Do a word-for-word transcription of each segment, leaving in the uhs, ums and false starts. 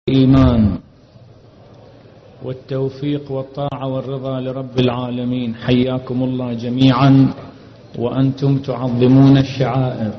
الإيمان والتوفيق والطاعة والرضا لرب العالمين. حياكم الله جميعا وأنتم تعظمون الشعائر،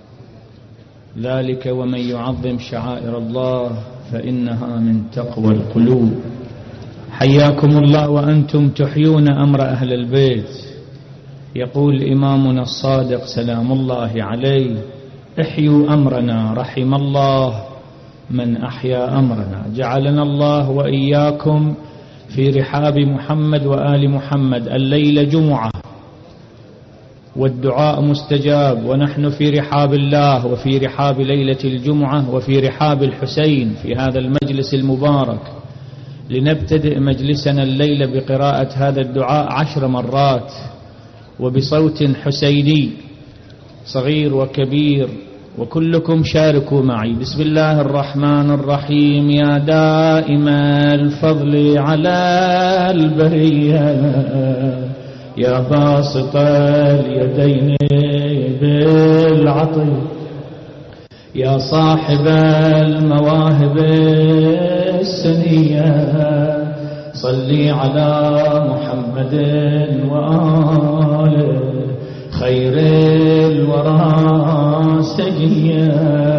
ذلك ومن يعظم شعائر الله فإنها من تقوى القلوب. حياكم الله وأنتم تحيون أمر أهل البيت. يقول إمامنا الصادق سلام الله عليه: احيوا أمرنا رحم الله من أحيا أمرنا. جعلنا الله وإياكم في رحاب محمد وآل محمد. الليلة جمعة والدعاء مستجاب، ونحن في رحاب الله وفي رحاب ليلة الجمعة وفي رحاب الحسين في هذا المجلس المبارك. لنبتدئ مجلسنا الليلة بقراءة هذا الدعاء عشر مرات وبصوت حسيني صغير وكبير، وكلكم شاركوا معي. بسم الله الرحمن الرحيم. يا دائم الفضل على البرية، يا باسط اليدين بالعطي، يا صاحب المواهب السنية، صلي على محمد وآله خير الورى سجيا،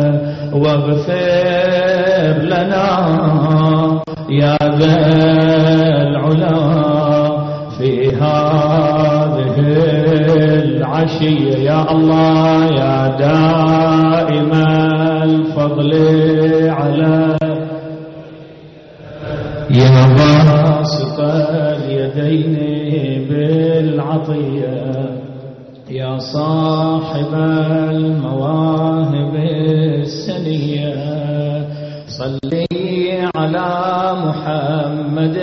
واغفر لنا يا ذا العلا في هذه العشية. يا الله يا دائم الفضل على، يا باسط اليدين بالعطية، يا صاحب المواهب السنية، صلي على محمد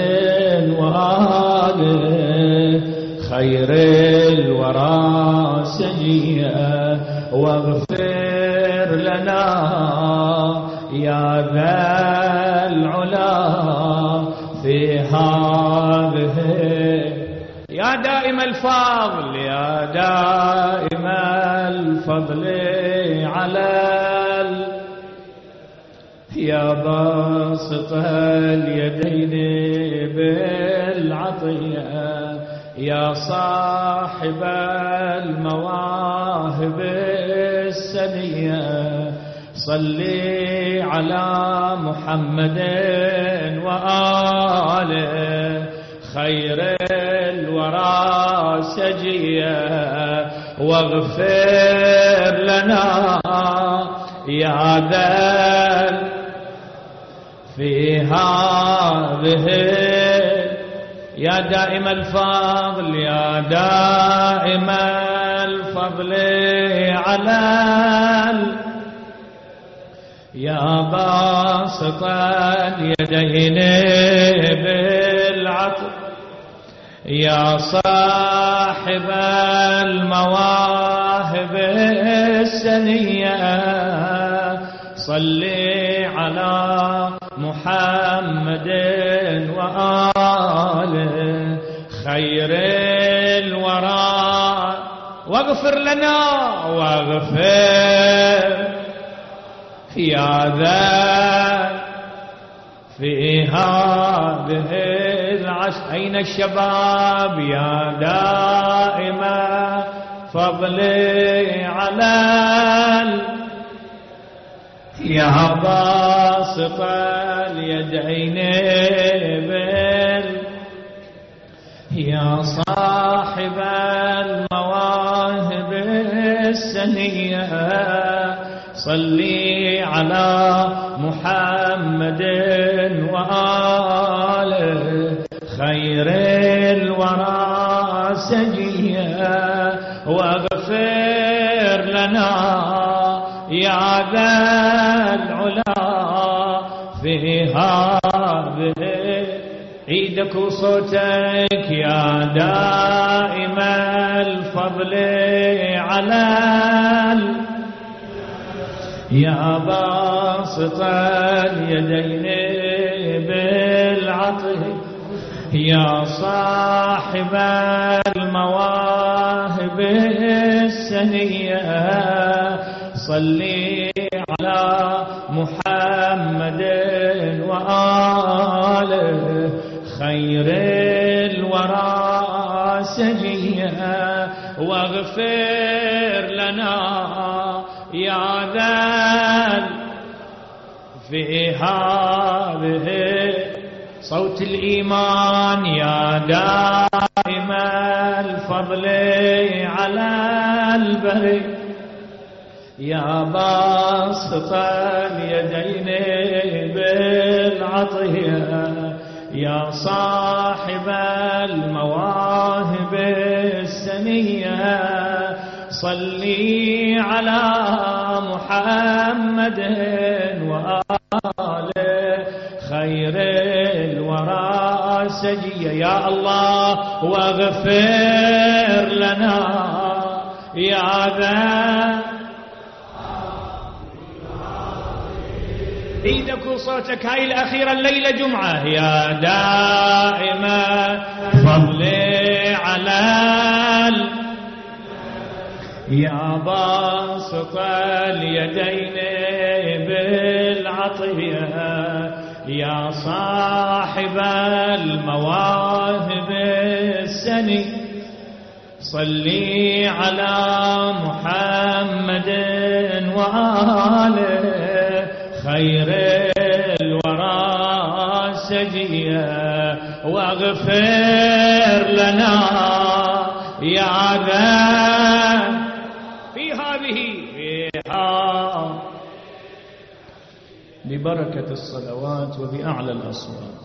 وآله خير الورى سجيا، واغفر لنا يا ذا العلا في هذه. يا دائم الفضل، يا دائم الفضل على ال... يا باسط اليدين بالعطية، يا صاحب المواهب السنية، صلي على محمد وآله خير الورى سجيا، واغفر لنا يا ذا في هذه. يا دائم الفضل، يا دائم الفضل على ال... يا باسط اليدين بالعطف، يا صاحب المواهب السنية، صلي على محمد وآله خير الورى، واغفر لنا واغفر يا ذا في هذه العشر. أين الشباب؟ يا دائم فضلي على ال... يا باسط اليدين بال، يا صاحب المواهب السنية، صلي على محمد وآله خير الورى سجيا، واغفر لنا يا ذا العلا في هذه. عيدك وصوتك. يا دائم الفضل على ال... يا باسط اليدين بالعطف، يا صاحب المواهب السنية، صلي على محمد وآله خير الورى سجيا واغفر لنا يا ذا في هذه صوت الإيمان يا دائم الفضل على البر يا باسط اليدين بالعطية يا صاحب المواهب السنية صلي على محمد وآله خير الورى سجيا يا الله واغفر لنا يا ذا ايدك وصوتك هاي الأخيرة الليلة جمعة يا دائما فضل على ال... يا باسط اليدين بالعطية يا صاحب المواهب السني صلي على محمد وآله خير الورى سجيا واغفر لنا يا ذا في هذه فيها ببركة الصلوات وبأعلى الأصوات.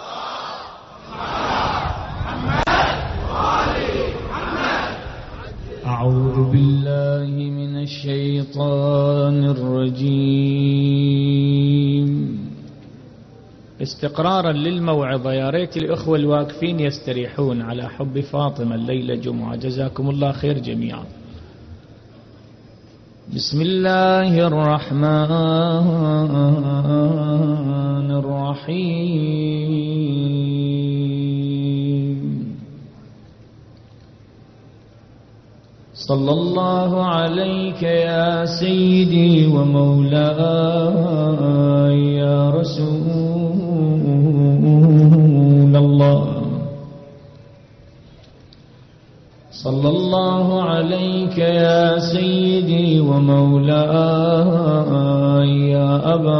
أعوذ بالله من الشيطان الرجيم. استقرارا للموعظة يا ريت الإخوة الواقفين يستريحون على حب فاطمة الليلة جمعة، جزاكم الله خير جميعا. بسم الله الرحمن الرحيم. صلى الله عليك يا سيدي ومولاي يا رسول الله. صلى الله عليك يا سيدي ومولاي يا أبا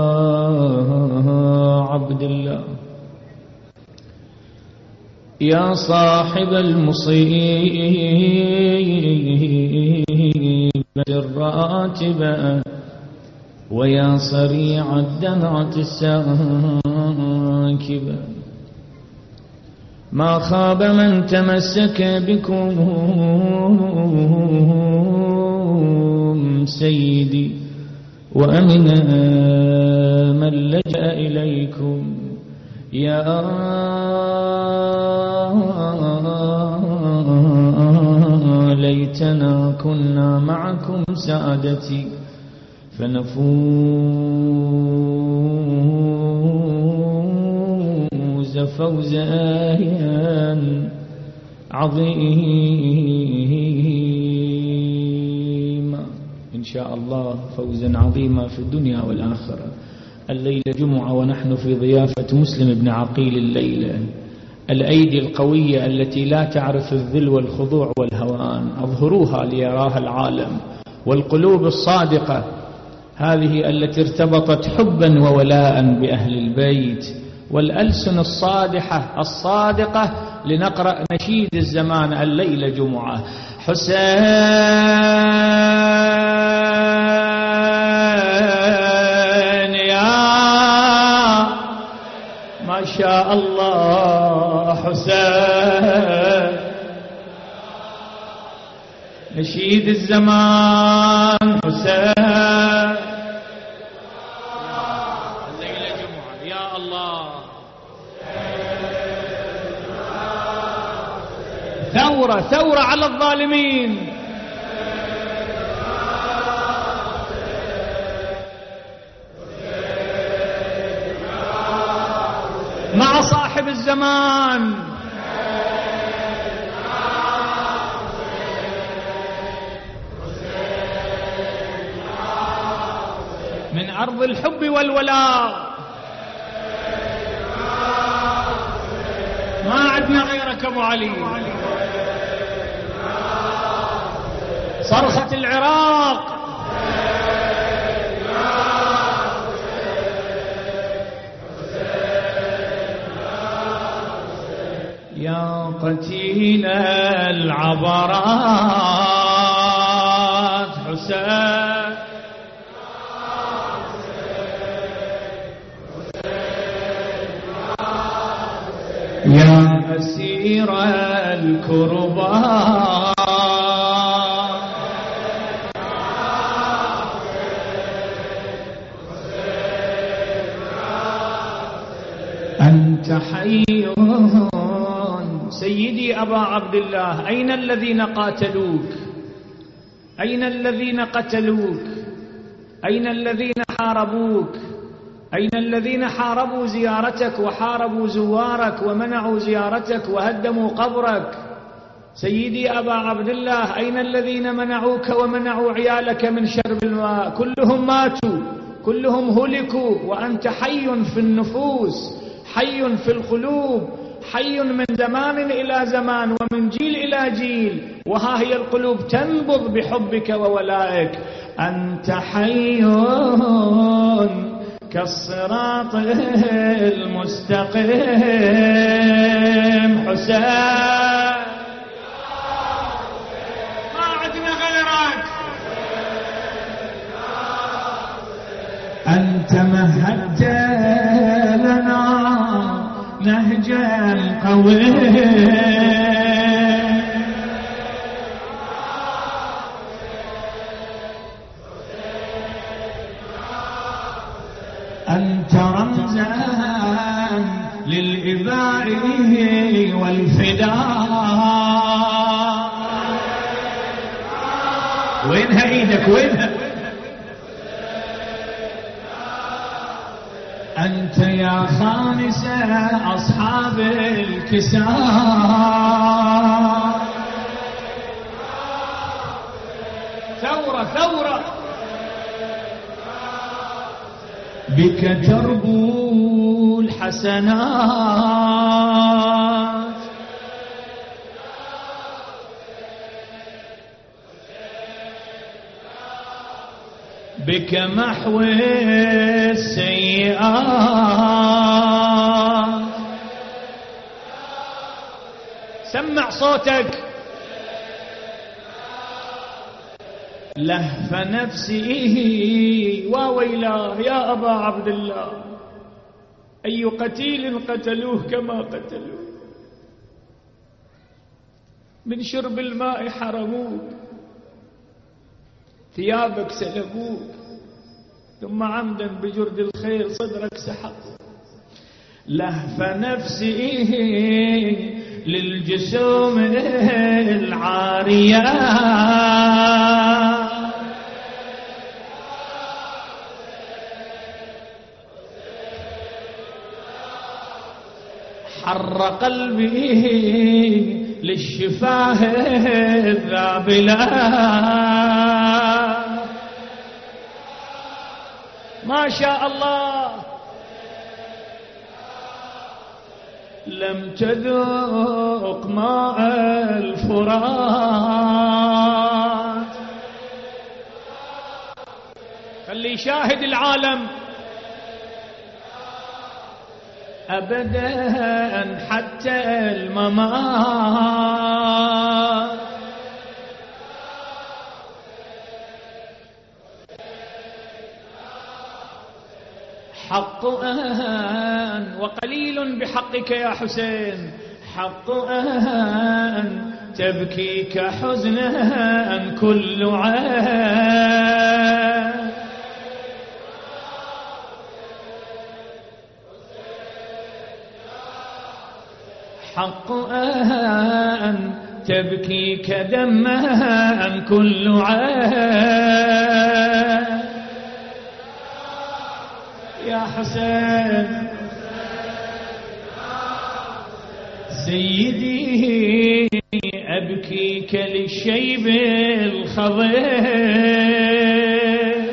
عبد الله يا صاحب المصيبة الراتبة ويا صريع الدمعة الساكبة. ما خاب من تمسك بكم سيدي وأمن من لجأ إليكم يا ليتنا كنا معكم سعادتي فنفوز فوزا عظيما إن شاء الله، فوزا عظيما في الدنيا والآخرة. الليلة جمعة ونحن في ضيافة مسلم بن عقيل الليلة. الأيدي القوية التي لا تعرف الذل والخضوع والهوان أظهروها ليراها العالم، والقلوب الصادقة هذه التي ارتبطت حبا وولاء بأهل البيت، والألسن الصادحة الصادقة لنقرأ نشيد الزمان الليلة جمعة. حسين يا ما شاء الله حسين نشيد الزمان حسين الليلة جمعة يا الله. ثورة ثورة على الظالمين. مع صاحب الزمان من أرض الحب والولاء أبو علي. صرخة العراق. يا قتيل العبرات حسين، يا أسير الكربات، أنت حي. سيدي أبا عبد الله، أين الذين قاتلوك؟ أين الذين قتلوك؟ أين الذين حاربوك؟ أين الذين حاربوا زيارتك وحاربوا زوارك ومنعوا زيارتك وهدموا قبرك؟ سيدي أبا عبد الله، أين الذين منعوك ومنعوا عيالك من شرب الماء؟ كلهم ماتوا، كلهم هلكوا، وأنت حي في النفوس، حي في القلوب، حي من زمان إلى زمان ومن جيل إلى جيل، وها هي القلوب تنبض بحبك وولائك. أنت حي كالصراط المستقيم حسين، ما عدنا غيرك. أنت مهدت لنا نهجا قويا، أنت رمزا للإباء والفداء. وينها ايدك وينها؟ أنت يا خامس أصحاب الكساء. ثورة ثورة بك تربو الحسنات، بك محو السيئات. سمع صوتك. لهف نفسي وويلاه يا أبا عبد الله، أي قتيل قتلوه كما قتلوه، من شرب الماء حرموك، ثيابك سلبوك، ثم عمدا بجرد الخيل صدرك سحقوا. لهف نفسي للجسوم العاريات، حر قلبي للشفاه الذابلات. ما شاء الله لم تذوق ماء الفرات. خلي يشاهد العالم أبدا حتى الممات. حق أن وقليل بحقك يا حسين، حق أن تبكيك حزنا كل عين، حق أن تبكيك دما كل عين. يا حسين سيدي أبكيك للشيب الخضير،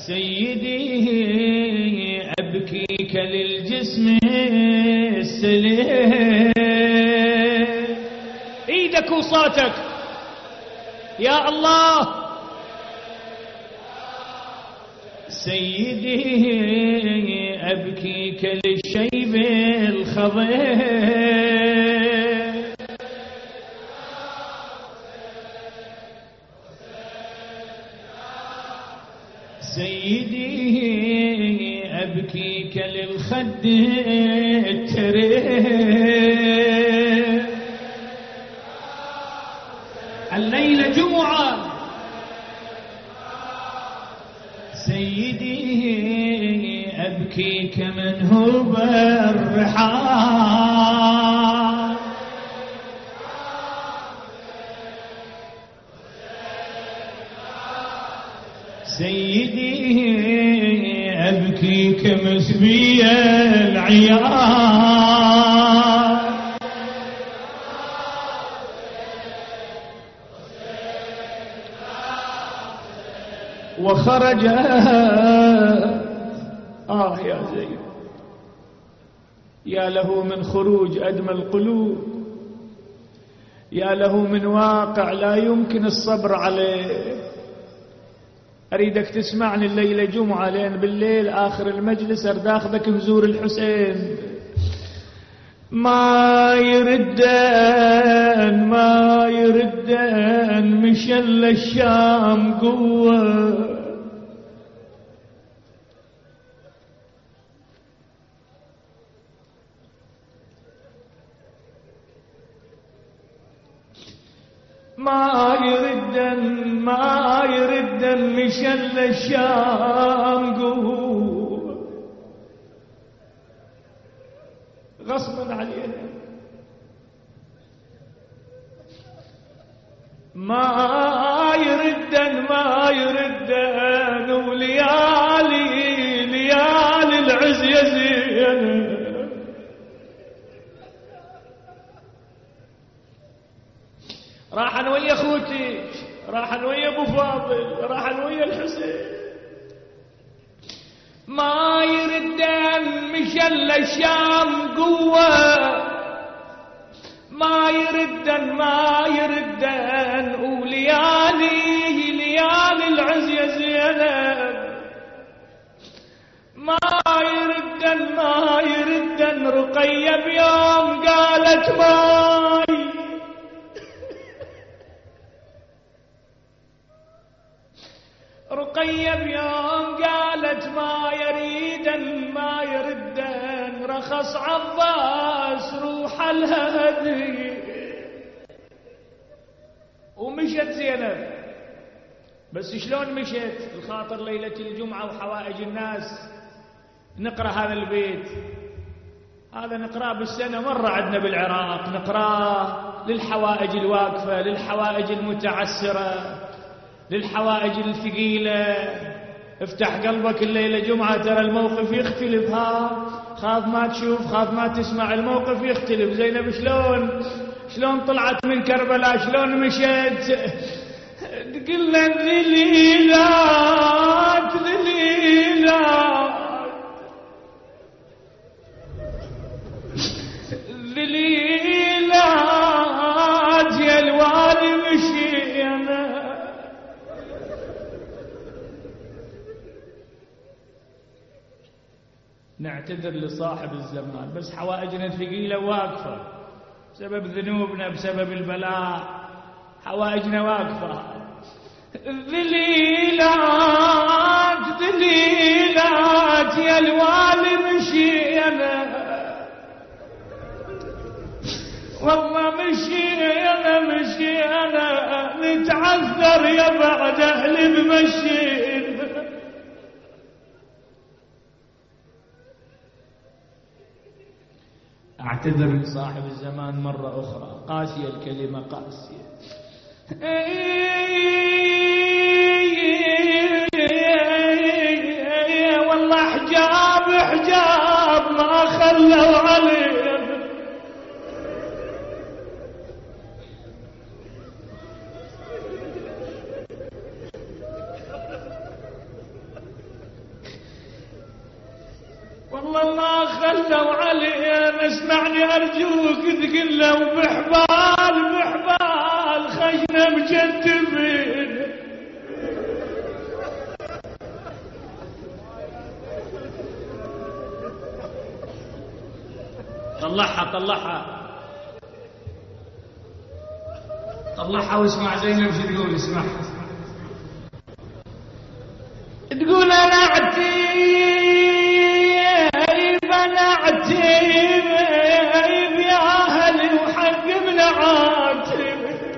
سيدي أبكيك للجسم السليم. ايدك وصوتك يا الله. سيدي أبكيك للشيب الخضير. سيدي أبكيك للخد الترير. الليلة جمعة. سيدي أبكيك منهوب الرحال. سيدي أبكيك مسبي العيال. وخرج آه يا زيد، يا له من خروج أدمى القلوب، يا له من واقع لا يمكن الصبر عليه. أريدك تسمعني الليلة جمعة، لين بالليل آخر المجلس أرداخذك نزور الحسين. ما يردن ما يردن مشل الشام قوة. ما يردن ما يردن مشل الشام قوة. غصبا علينا ما يردن ما يردن وليالي ليالي العز يزين. راحن ويا اخوتي، راحن ويا ابو فاضل، راحن ويا الحسين. ما يردن مشل الشام قوة. ما يردن ما يردن وليالي ليالي العز يا زينب. ما يردن ما يردن رقية بيوم قالت ماي. رقية بيوم قالت ما يريدن ما يردن. رخص عباس روح الهدي ومشت زينب. بس شلون مشت؟ الخاطر ليلة الجمعة وحوائج الناس. نقرأ هذا البيت، هذا نقرأه بالسنة مرة عندنا بالعراق، نقرأه للحوائج الواقفة، للحوائج المتعسرة، للحوائج الثقيلة. افتح قلبك الليلة جمعة، ترى الموقف يختلف. ها خاف ما تشوف، خاف ما تسمع، الموقف يختلف. زينب شلون شلون طلعت من كربلاء، شلون مشت. قلنا ذليلات ذليلات ذليلات يا الوالي مشينا. نعتذر لصاحب الزمان، بس حوائجنا ثقيلة واقفة بسبب ذنوبنا، بسبب البلاء. حوائجنا واقفة. ذليلات ذليلات يا الوالي مشينا. والله مشينا مشينا نتعذر يا بعد أهل بمشينا. اعتذر لصاحب الزمان مرة أخرى، قاسية الكلمة قاسية. والله حجاب حجاب ما خلوا عليه. والله ما خلوا علي. اسمعني أرجوك تقول له بحبال بحبال خشنا مجتبين. طلعها طلعها طلعها واسمع زينب شو تقول. اسمع تقول انا عتيب انا عتيب يا اهلي وحق من عاتب.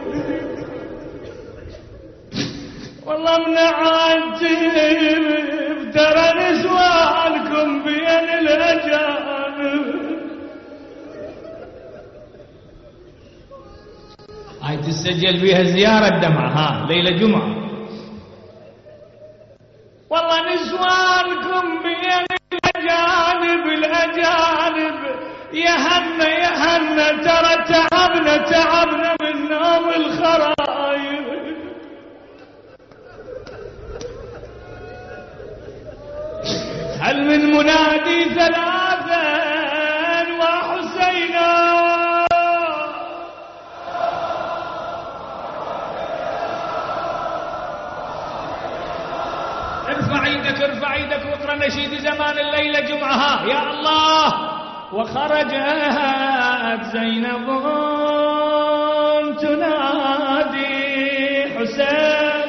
والله من عاتب ترى نسوانكم بين الاجانب. هاي تسجل بيها زيارة دمعة. ها ليلة جمعة. والله نسوانكم بين الأجانب الأجانب يهنا يهنا ترى تعبنا تعبنا من نوم الخرايب. هل من منادي ثلاثا وحسينا. ارفع ايدك ارفع ايدك واقرا نشيد زمان الليله جمعه. يا الله. وخرجت زينب تنادي حسين.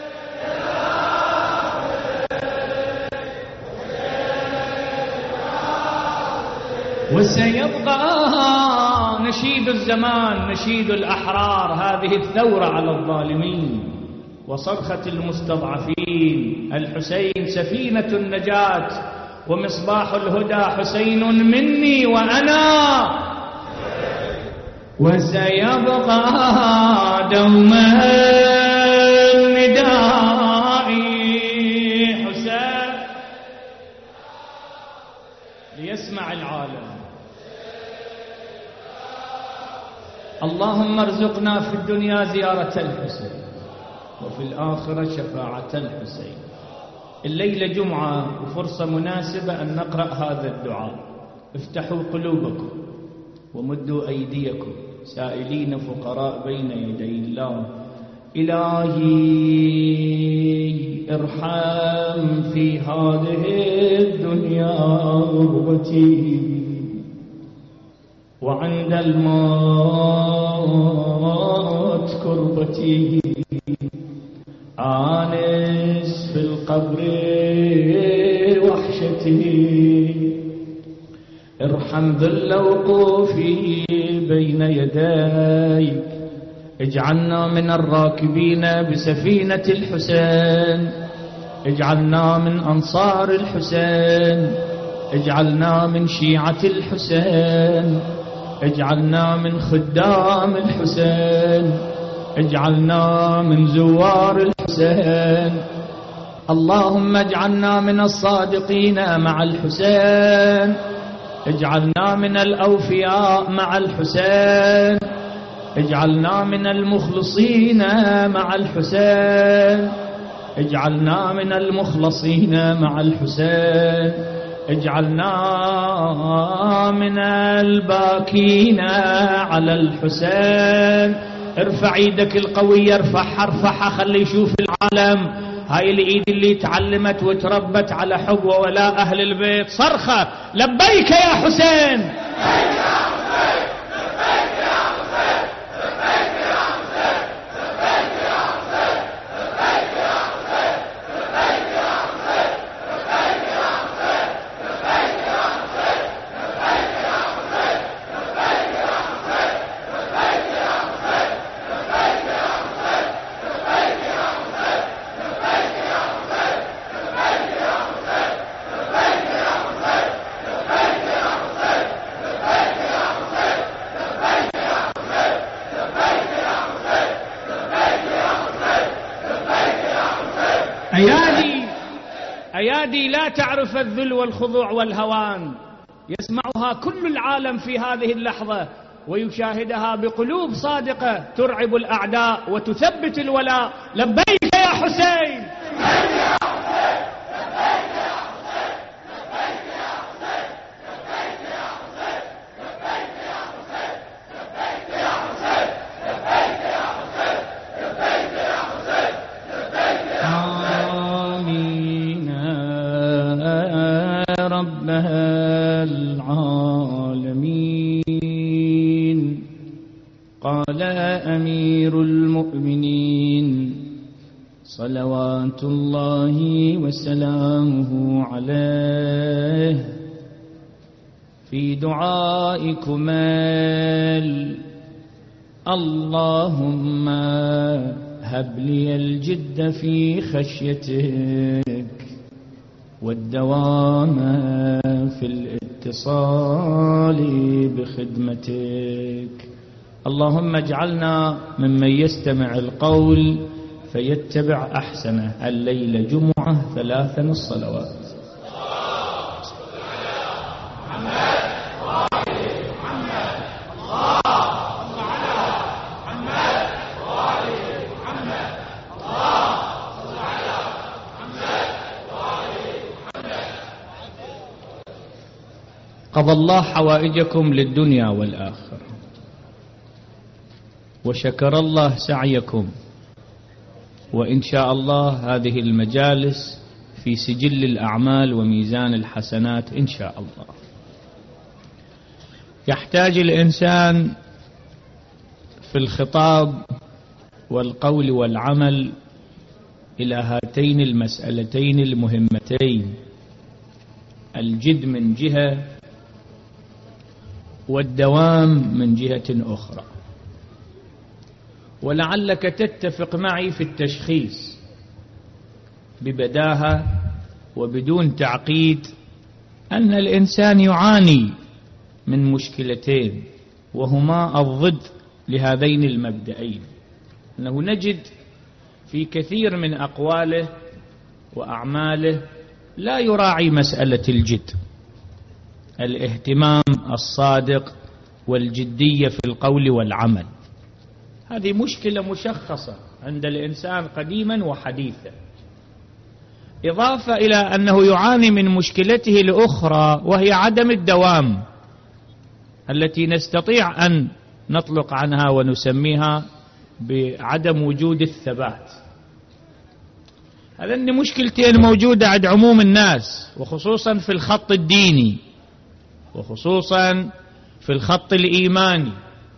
وسيبقى نشيد الزمان نشيد الأحرار. هذه الثورة على الظالمين وصرخة المستضعفين. الحسين سفينة النجاة ومصباح الهدى. حسين مني وأنا. وسيبقى دوما ندائي حسين ليسمع العالم. اللهم ارزقنا في الدنيا زيارة الحسين وفي الآخرة شفاعة الحسين. الليلة جمعة وفرصة مناسبة أن نقرأ هذا الدعاء. افتحوا قلوبكم ومدوا أيديكم سائلين فقراء بين يدي الله. إلهي ارحم في هذه الدنيا غربتي وعند الموت كربتي. آنس في القبر وحشتي. ارحم ذل وقوفي بين يديك. اجعلنا من الراكبين بسفينة الحسين. اجعلنا من أنصار الحسين. اجعلنا من شيعة الحسين. اجعلنا من خدام الحسين. اجعلنا من زوار الحسين. اللهم اجعلنا من الصادقين مع الحسين. اجعلنا من الأوفياء مع الحسين. اجعلنا من المخلصين مع الحسين. اجعلنا من المخلصين مع الحسين. اجعلنا من الباكين على الحسين. ارفع ايدك القوية ارفعها ارفعها خلي يشوف العالم. هاي الايد اللي تعلمت وتربت على حب وولاء اهل البيت. صرخة لبيك يا حسين. أيادي أيادي لا تعرف الذل والخضوع والهوان. يسمعها كل العالم في هذه اللحظة ويشاهدها بقلوب صادقة ترعب الأعداء وتثبت الولاء. لبيك يا حسين. صلوات الله وسلامه عليه في دعائكم اللهم هب لي الجد في خشيتك والدوام في الاتصال بخدمتك. اللهم اجعلنا ممن يستمع القول فيتبع أحسنه. الليلة جمعة ثلاثا الصلوات. قضى الله حوائجكم للدنيا والآخرة، وشكر الله سعيكم، وإن شاء الله هذه المجالس في سجل الأعمال وميزان الحسنات إن شاء الله. يحتاج الإنسان في الخطاب والقول والعمل إلى هاتين المسألتين المهمتين: الجد من جهة والدوام من جهة أخرى. ولعلك تتفق معي في التشخيص ببداهة وبدون تعقيد أن الإنسان يعاني من مشكلتين، وهما الضد لهذين المبدئين. أنه نجد في كثير من أقواله وأعماله لا يراعي مسألة الجد، الاهتمام الصادق والجدية في القول والعمل. هذه مشكلة مشخصة عند الإنسان قديما وحديثا، إضافة إلى أنه يعاني من مشكلته الأخرى وهي عدم الدوام، التي نستطيع أن نطلق عنها ونسميها بعدم وجود الثبات. هذين مشكلتين موجودة عند عموم الناس، وخصوصا في الخط الديني، وخصوصا في الخط الإيماني.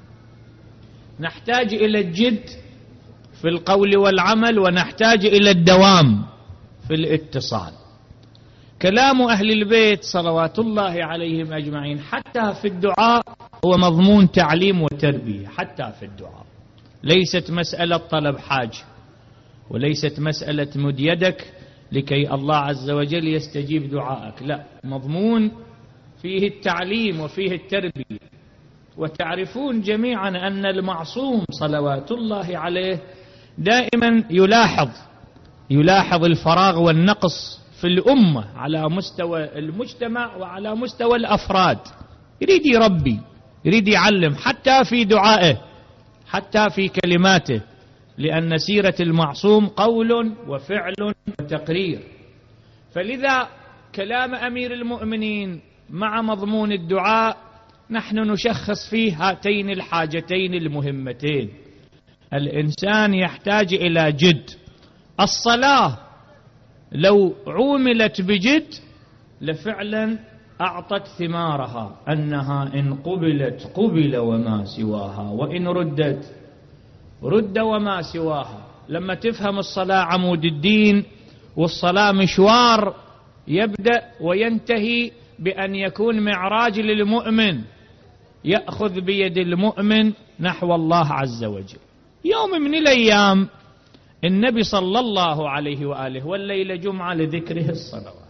نحتاج إلى الجد في القول والعمل، ونحتاج إلى الدوام في الاتصال. كلام أهل البيت صلوات الله عليهم أجمعين حتى في الدعاء هو مضمون تعليم وتربية. حتى في الدعاء ليست مسألة طلب حاجة، وليست مسألة مد يدك لكي الله عز وجل يستجيب دعائك، لا، مضمون فيه التعليم وفيه التربية. وتعرفون جميعا أن المعصوم صلوات الله عليه دائما يلاحظ يلاحظ الفراغ والنقص في الأمة على مستوى المجتمع وعلى مستوى الأفراد. يريد يربي، يريد يعلم، حتى في دعائه، حتى في كلماته، لأن سيرة المعصوم قول وفعل وتقرير. فلذا كلام أمير المؤمنين مع مضمون الدعاء نحن نشخص فيه هاتين الحاجتين المهمتين. الإنسان يحتاج إلى جد. الصلاة لو عوملت بجد لفعلا أعطت ثمارها، أنها إن قبلت قبل وما سواها، وإن ردت رد وما سواها. لما تفهم الصلاة عمود الدين، والصلاة مشوار يبدأ وينتهي بأن يكون معراج للمؤمن، يأخذ بيد المؤمن نحو الله عز وجل. يوم من الأيام النبي صلى الله عليه وآله والليلة جمعة لذكره الصلوات.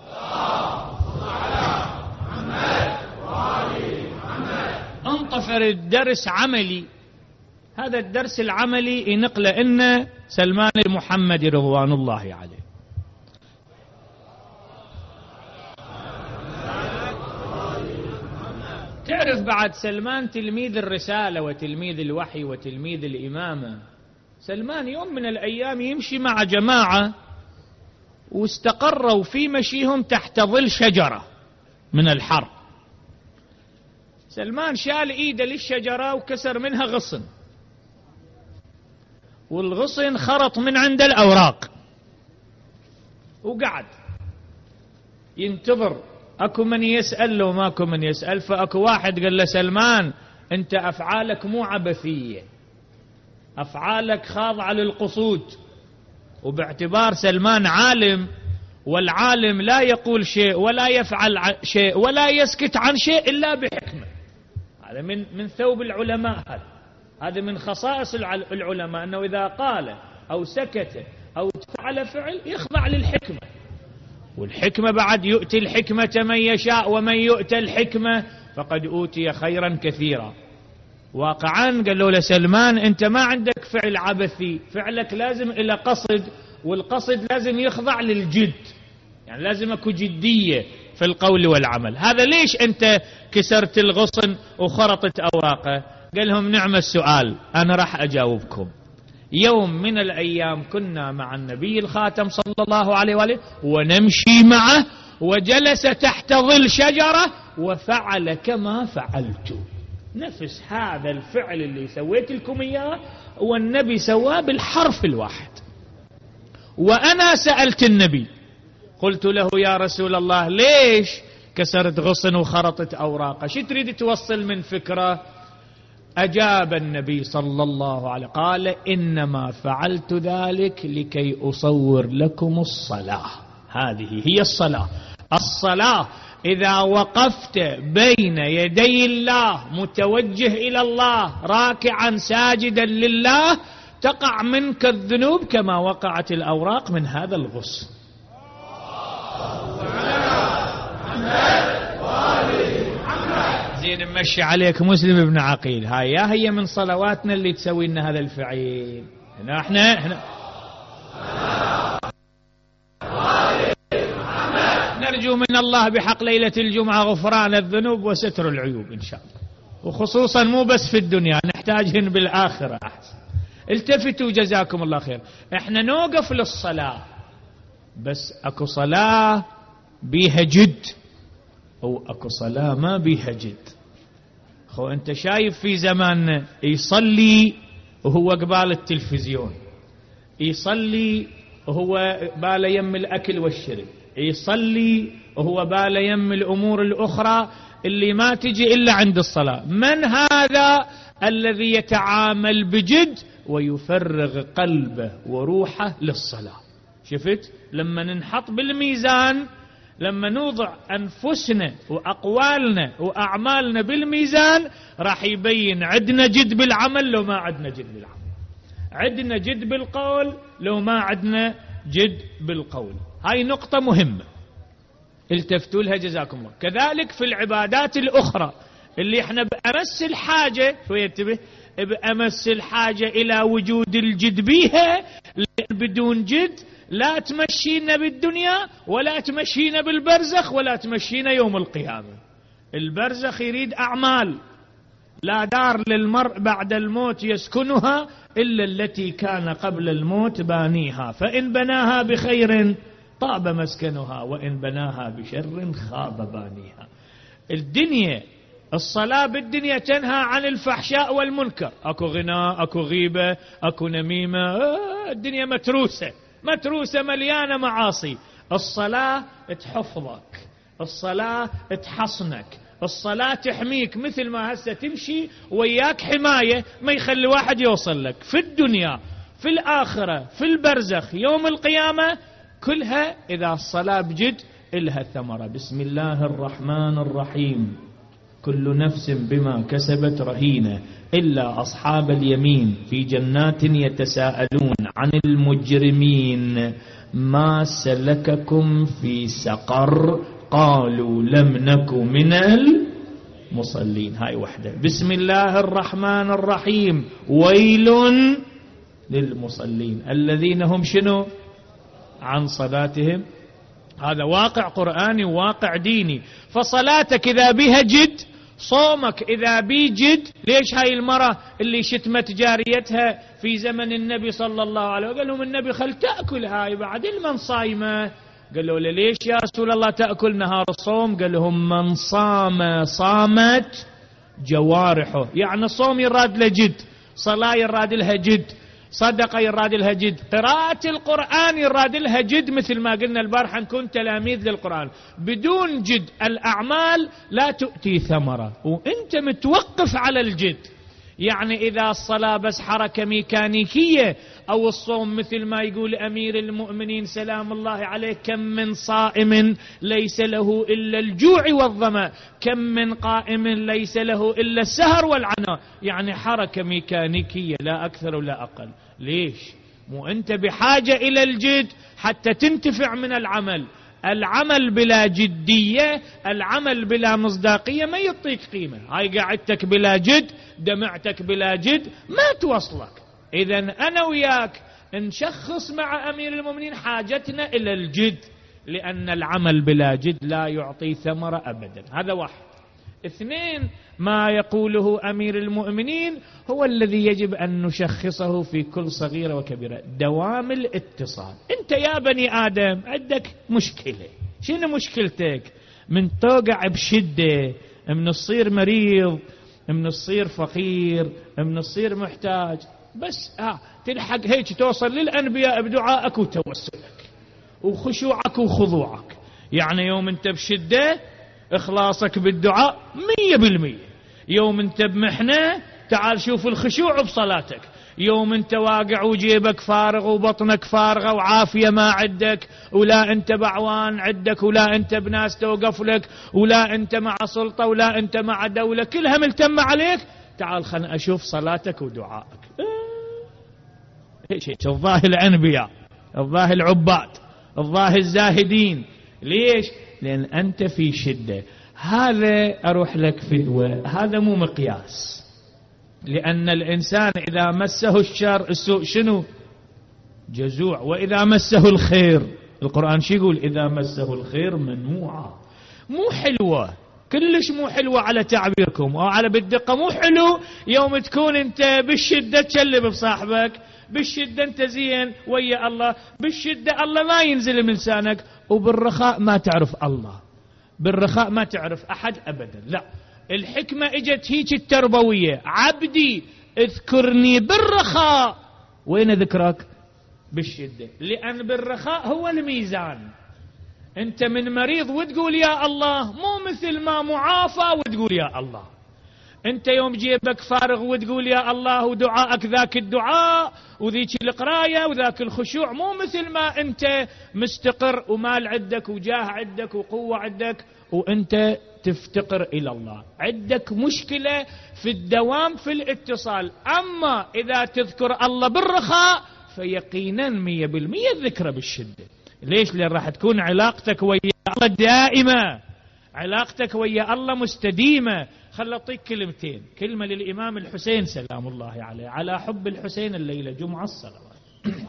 انطفر الدرس عملي. هذا الدرس العملي ينقل إن سلمان المحمدي رضوان الله عليه. تعرف بعد سلمان تلميذ الرسالة وتلميذ الوحي وتلميذ الإمامة. سلمان يوم من الأيام يمشي مع جماعة واستقروا في مشيهم تحت ظل شجرة من الحر. سلمان شال إيده للشجرة وكسر منها غصن، والغصن خرط من عند الأوراق، وقعد ينتظر. أكو من يسأل له ماكو من يسأل. فأكو واحد قال له سلمان أنت أفعالك مو عبثية، أفعالك خاضعة للقصود، وباعتبار سلمان عالم، والعالم لا يقول شيء ولا يفعل شيء ولا يسكت عن شيء إلا بحكمة. هذا من من ثوب العلماء، هذا هذا من خصائص العلماء، أنه إذا قال أو سكت أو فعل فعل يخضع للحكمة. والحكمة بعد يؤتي الحكمة من يشاء، ومن يؤتى الحكمة فقد أوتي خيرا كثيرا. واقعا قال له لسلمان أنت ما عندك فعل عبثي، فعلك لازم إلى قصد، والقصد لازم يخضع للجد، يعني لازم أكو جدية في القول والعمل. هذا ليش أنت كسرت الغصن وخرطت أوراقه؟ قال لهم نعم السؤال، أنا راح أجاوبكم. يوم من الأيام كنا مع النبي الخاتم صلى الله عليه وآله ونمشي معه، وجلس تحت ظل شجرة وفعل كما فعلت، نفس هذا الفعل اللي سويت لكم إياه والنبي سواه بالحرف الواحد. وأنا سألت النبي قلت له يا رسول الله ليش كسرت غصن وخرطت أوراقه؟ شو تريد توصل من فكرة؟ أجاب النبي صلى الله عليه وسلم قال إنما فعلت ذلك لكي أصور لكم الصلاة. هذه هي الصلاة. الصلاة إذا وقفت بين يدي الله متوجه إلى الله راكعا ساجدا لله تقع منك الذنوب كما وقعت الأوراق من هذا الغصن. زين نمشي عليك مسلم ابن عقيل، هاي يا هي من صلواتنا اللي تسوي لنا هذا الفعيل. هنا احنا احنا نرجو من الله بحق ليلة الجمعة غفران الذنوب وستر العيوب إن شاء الله، وخصوصا مو بس في الدنيا، نحتاجهن بالآخرة أحسن. التفتوا جزاكم الله خير. احنا نوقف للصلاة، بس اكو صلاة بيها جد او اكو صلاة ما بيها جد. خو انت شايف في زماننا يصلي وهو قبال التلفزيون، يصلي وهو باله يم الاكل والشرب، يصلي وهو باله يم الامور الاخرى اللي ما تجي الا عند الصلاة. من هذا الذي يتعامل بجد ويفرغ قلبه وروحه للصلاة؟ شفت لما ننحط بالميزان، لما نوضع أنفسنا وأقوالنا وأعمالنا بالميزان راح يبين عدنا جد بالعمل لو ما عدنا جد بالعمل، عدنا جد بالقول لو ما عدنا جد بالقول. هاي نقطة مهمة التفتوا لها جزاكم الله. كذلك في العبادات الأخرى اللي احنا بأمس الحاجة وينتبه بأمس الحاجة إلى وجود الجد بيها، بدون جد لا تمشينا بالدنيا ولا تمشينا بالبرزخ ولا تمشينا يوم القيامة. البرزخ يريد أعمال، لا دار للمرء بعد الموت يسكنها إلا التي كان قبل الموت بانيها، فإن بناها بخير طاب مسكنها وإن بناها بشر خاب بانيها. الدنيا الصلاة بالدنيا تنهى عن الفحشاء والمنكر، أكو غناء، أكو غيبة، أكو نميمة، آه الدنيا متروسة متروسة مليانة معاصي. الصلاة تحفظك، الصلاة تحصنك، الصلاة تحميك، مثل ما هسه تمشي وياك حماية ما يخلي واحد يوصل لك في الدنيا في الآخرة في البرزخ يوم القيامة، كلها إذا الصلاة بجد إلها ثمرة. بسم الله الرحمن الرحيم كل نفس بما كسبت رهينة إلا أصحاب اليمين في جنات يتساءلون عن المجرمين ما سلككم في سقر قالوا لم نك من المصلين. هاي وحدة. بسم الله الرحمن الرحيم ويل للمصلين الذين هم شنو؟ عن صلاتهم. هذا واقع قرآني وواقع ديني. فصلاتك إذا بها جد، صومك إذا بي جد. ليش هاي المرة اللي شتمت جاريتها في زمن النبي صلى الله عليه وسلم قال لهم النبي خل تأكل هاي بعد المن صايمة؟ قالوا له ليش يا رسول الله تأكل نهار الصوم؟ قال لهم من صام صامت جوارحه. يعني الصوم يراد له جد، صلاة يراد لها جد، صدقة يراد لها جد، قراءة القرآن يراد لها جد. مثل ما قلنا البارحة نكون تلاميذ للقرآن. بدون جد الأعمال لا تؤتي ثمرة، وانت متوقف على الجد. يعني إذا الصلاة بس حركة ميكانيكية، أو الصوم مثل ما يقول أمير المؤمنين سلام الله عليه: كم من صائم ليس له إلا الجوع والظمأ، كم من قائم ليس له إلا السهر والعناء، يعني حركة ميكانيكية لا أكثر ولا أقل. ليش؟ مو أنت بحاجة إلى الجد حتى تنتفع من العمل. العمل بلا جدية، العمل بلا مصداقية ما يعطيك قيمة. هاي قعدتك بلا جد، دمعتك بلا جد، ما توصلك. إذن أنا وياك نشخص مع أمير المؤمنين حاجتنا إلى الجد، لأن العمل بلا جد لا يعطي ثمرة أبدا. هذا واحد. اثنين، ما يقوله أمير المؤمنين هو الذي يجب أن نشخصه في كل صغيرة وكبيرة: دوام الاتصال. أنت يا بني آدم عندك مشكلة. شنو مشكلتك؟ من توقع بشدة، من تصير مريض، من تصير فقير، من تصير محتاج، بس آه تلحق هيك توصل للأنبياء بدعائك وتوسلك وخشوعك وخضوعك. يعني يوم أنت بشدة إخلاصك بالدعاء مية بالمية. يوم أنت بمحنة تعال شوف الخشوع بصلاتك. يوم أنت واقع وجيبك فارغ وبطنك فارغة وعافية ما عندك، ولا أنت بعوان عندك، ولا أنت بناس توقف لك، ولا أنت مع سلطة، ولا أنت مع دولة، كلها ملتمة عليك، تعال خلنا أشوف صلاتك ودعائك. إيش الظاهر الأنبياء، الظاهر العباد، الظاهر الزاهدين. ليش؟ لأن أنت في شدة. هذا أروح لك فدوة، هذا مو مقياس. لأن الإنسان إذا مسه الشر السوء شنو؟ جزوع. وإذا مسه الخير، القرآن شو يقول؟ إذا مسه الخير منوعا. مو حلوة، كلش مو حلوة على تعبيركم أو على بالدقة. مو حلو يوم تكون أنت بالشدة تشلب بصاحبك، بالشدة أنت زين ويا الله، بالشدة الله ما ينزل من لسانك، وبالرخاء ما تعرف الله، بالرخاء ما تعرف أحد أبدا. لا، الحكمة اجت هيك التربوية: عبدي اذكرني بالرخاء. وين ذكرك؟ بالشدة. لأن بالرخاء هو الميزان. أنت من مريض وتقول يا الله، مو مثل ما معافى وتقول يا الله. أنت يوم جيبك فارغ وتقول يا الله ودعائك ذاك الدعاء وذيك القراية وذاك الخشوع، مو مثل ما أنت مستقر ومال عندك وجاه عندك وقوة عندك وأنت تفتقر إلى الله. عندك مشكلة في الدوام في الاتصال. أما إذا تذكر الله بالرخاء فيقينا مية بالمية الذكر بالشدة. ليش؟ لأن راح تكون علاقتك ويا الله دائمة، علاقتك ويا الله مستديمة. خل أعطيك كلمتين. كلمة للإمام الحسين سلام الله عليه، على حب الحسين الليلة جمعة الصلوات.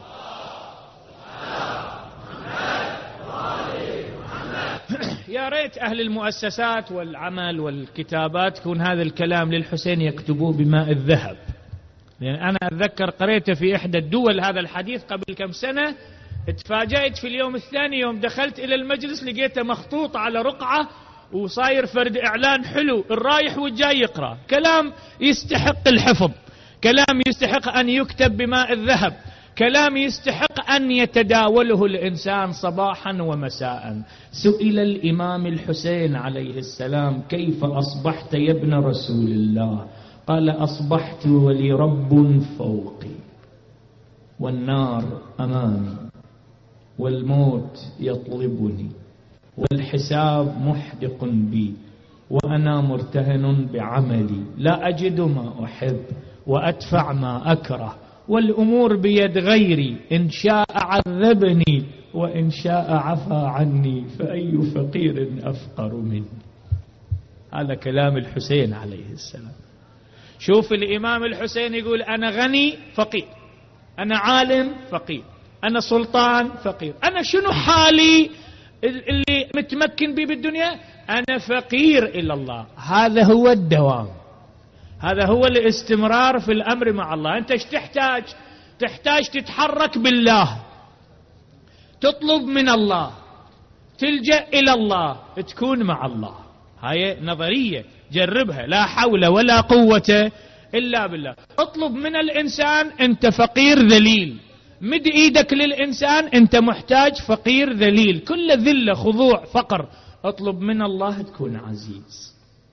يا ريت أهل المؤسسات والعمل والكتابات يكون هذا الكلام للحسين يكتبوه بماء الذهب. لأن أنا أتذكر قريته في إحدى الدول هذا الحديث قبل كم سنة، اتفاجأت في اليوم الثاني يوم دخلت إلى المجلس لقيته مخطوط على رقعة وصاير فرد إعلان حلو، الرايح والجاي يقرأ. كلام يستحق الحفظ، كلام يستحق أن يكتب بماء الذهب، كلام يستحق أن يتداوله الإنسان صباحا ومساء. سئل الإمام الحسين عليه السلام: كيف أصبحت يا ابن رسول الله؟ قال: أصبحت ولي رب فوقي، والنار أمامي، والموت يطلبني، والحساب محدق بي، وأنا مرتهن بعملي، لا أجد ما أحب وأدفع ما أكره، والأمور بيد غيري، إن شاء عذبني وإن شاء عفى عني، فأي فقير أفقر مني. هذا كلام الحسين عليه السلام. شوف الإمام الحسين يقول: أنا غني فقير، أنا عالم فقير، أنا سلطان فقير، أنا شنو حالي اللي متمكن به بالدنيا؟ أنا فقير إلى الله. هذا هو الدوام، هذا هو الاستمرار في الأمر مع الله. أنت ايش تحتاج؟ تحتاج تتحرك بالله، تطلب من الله، تلجأ إلى الله، تكون مع الله. هاي نظرية جربها، لا حول ولا قوة إلا بالله. اطلب من الإنسان، أنت فقير ذليل، مد إيدك للإنسان، أنت محتاج فقير ذليل، كل ذلة خضوع فقر. اطلب من الله تكون عزيز.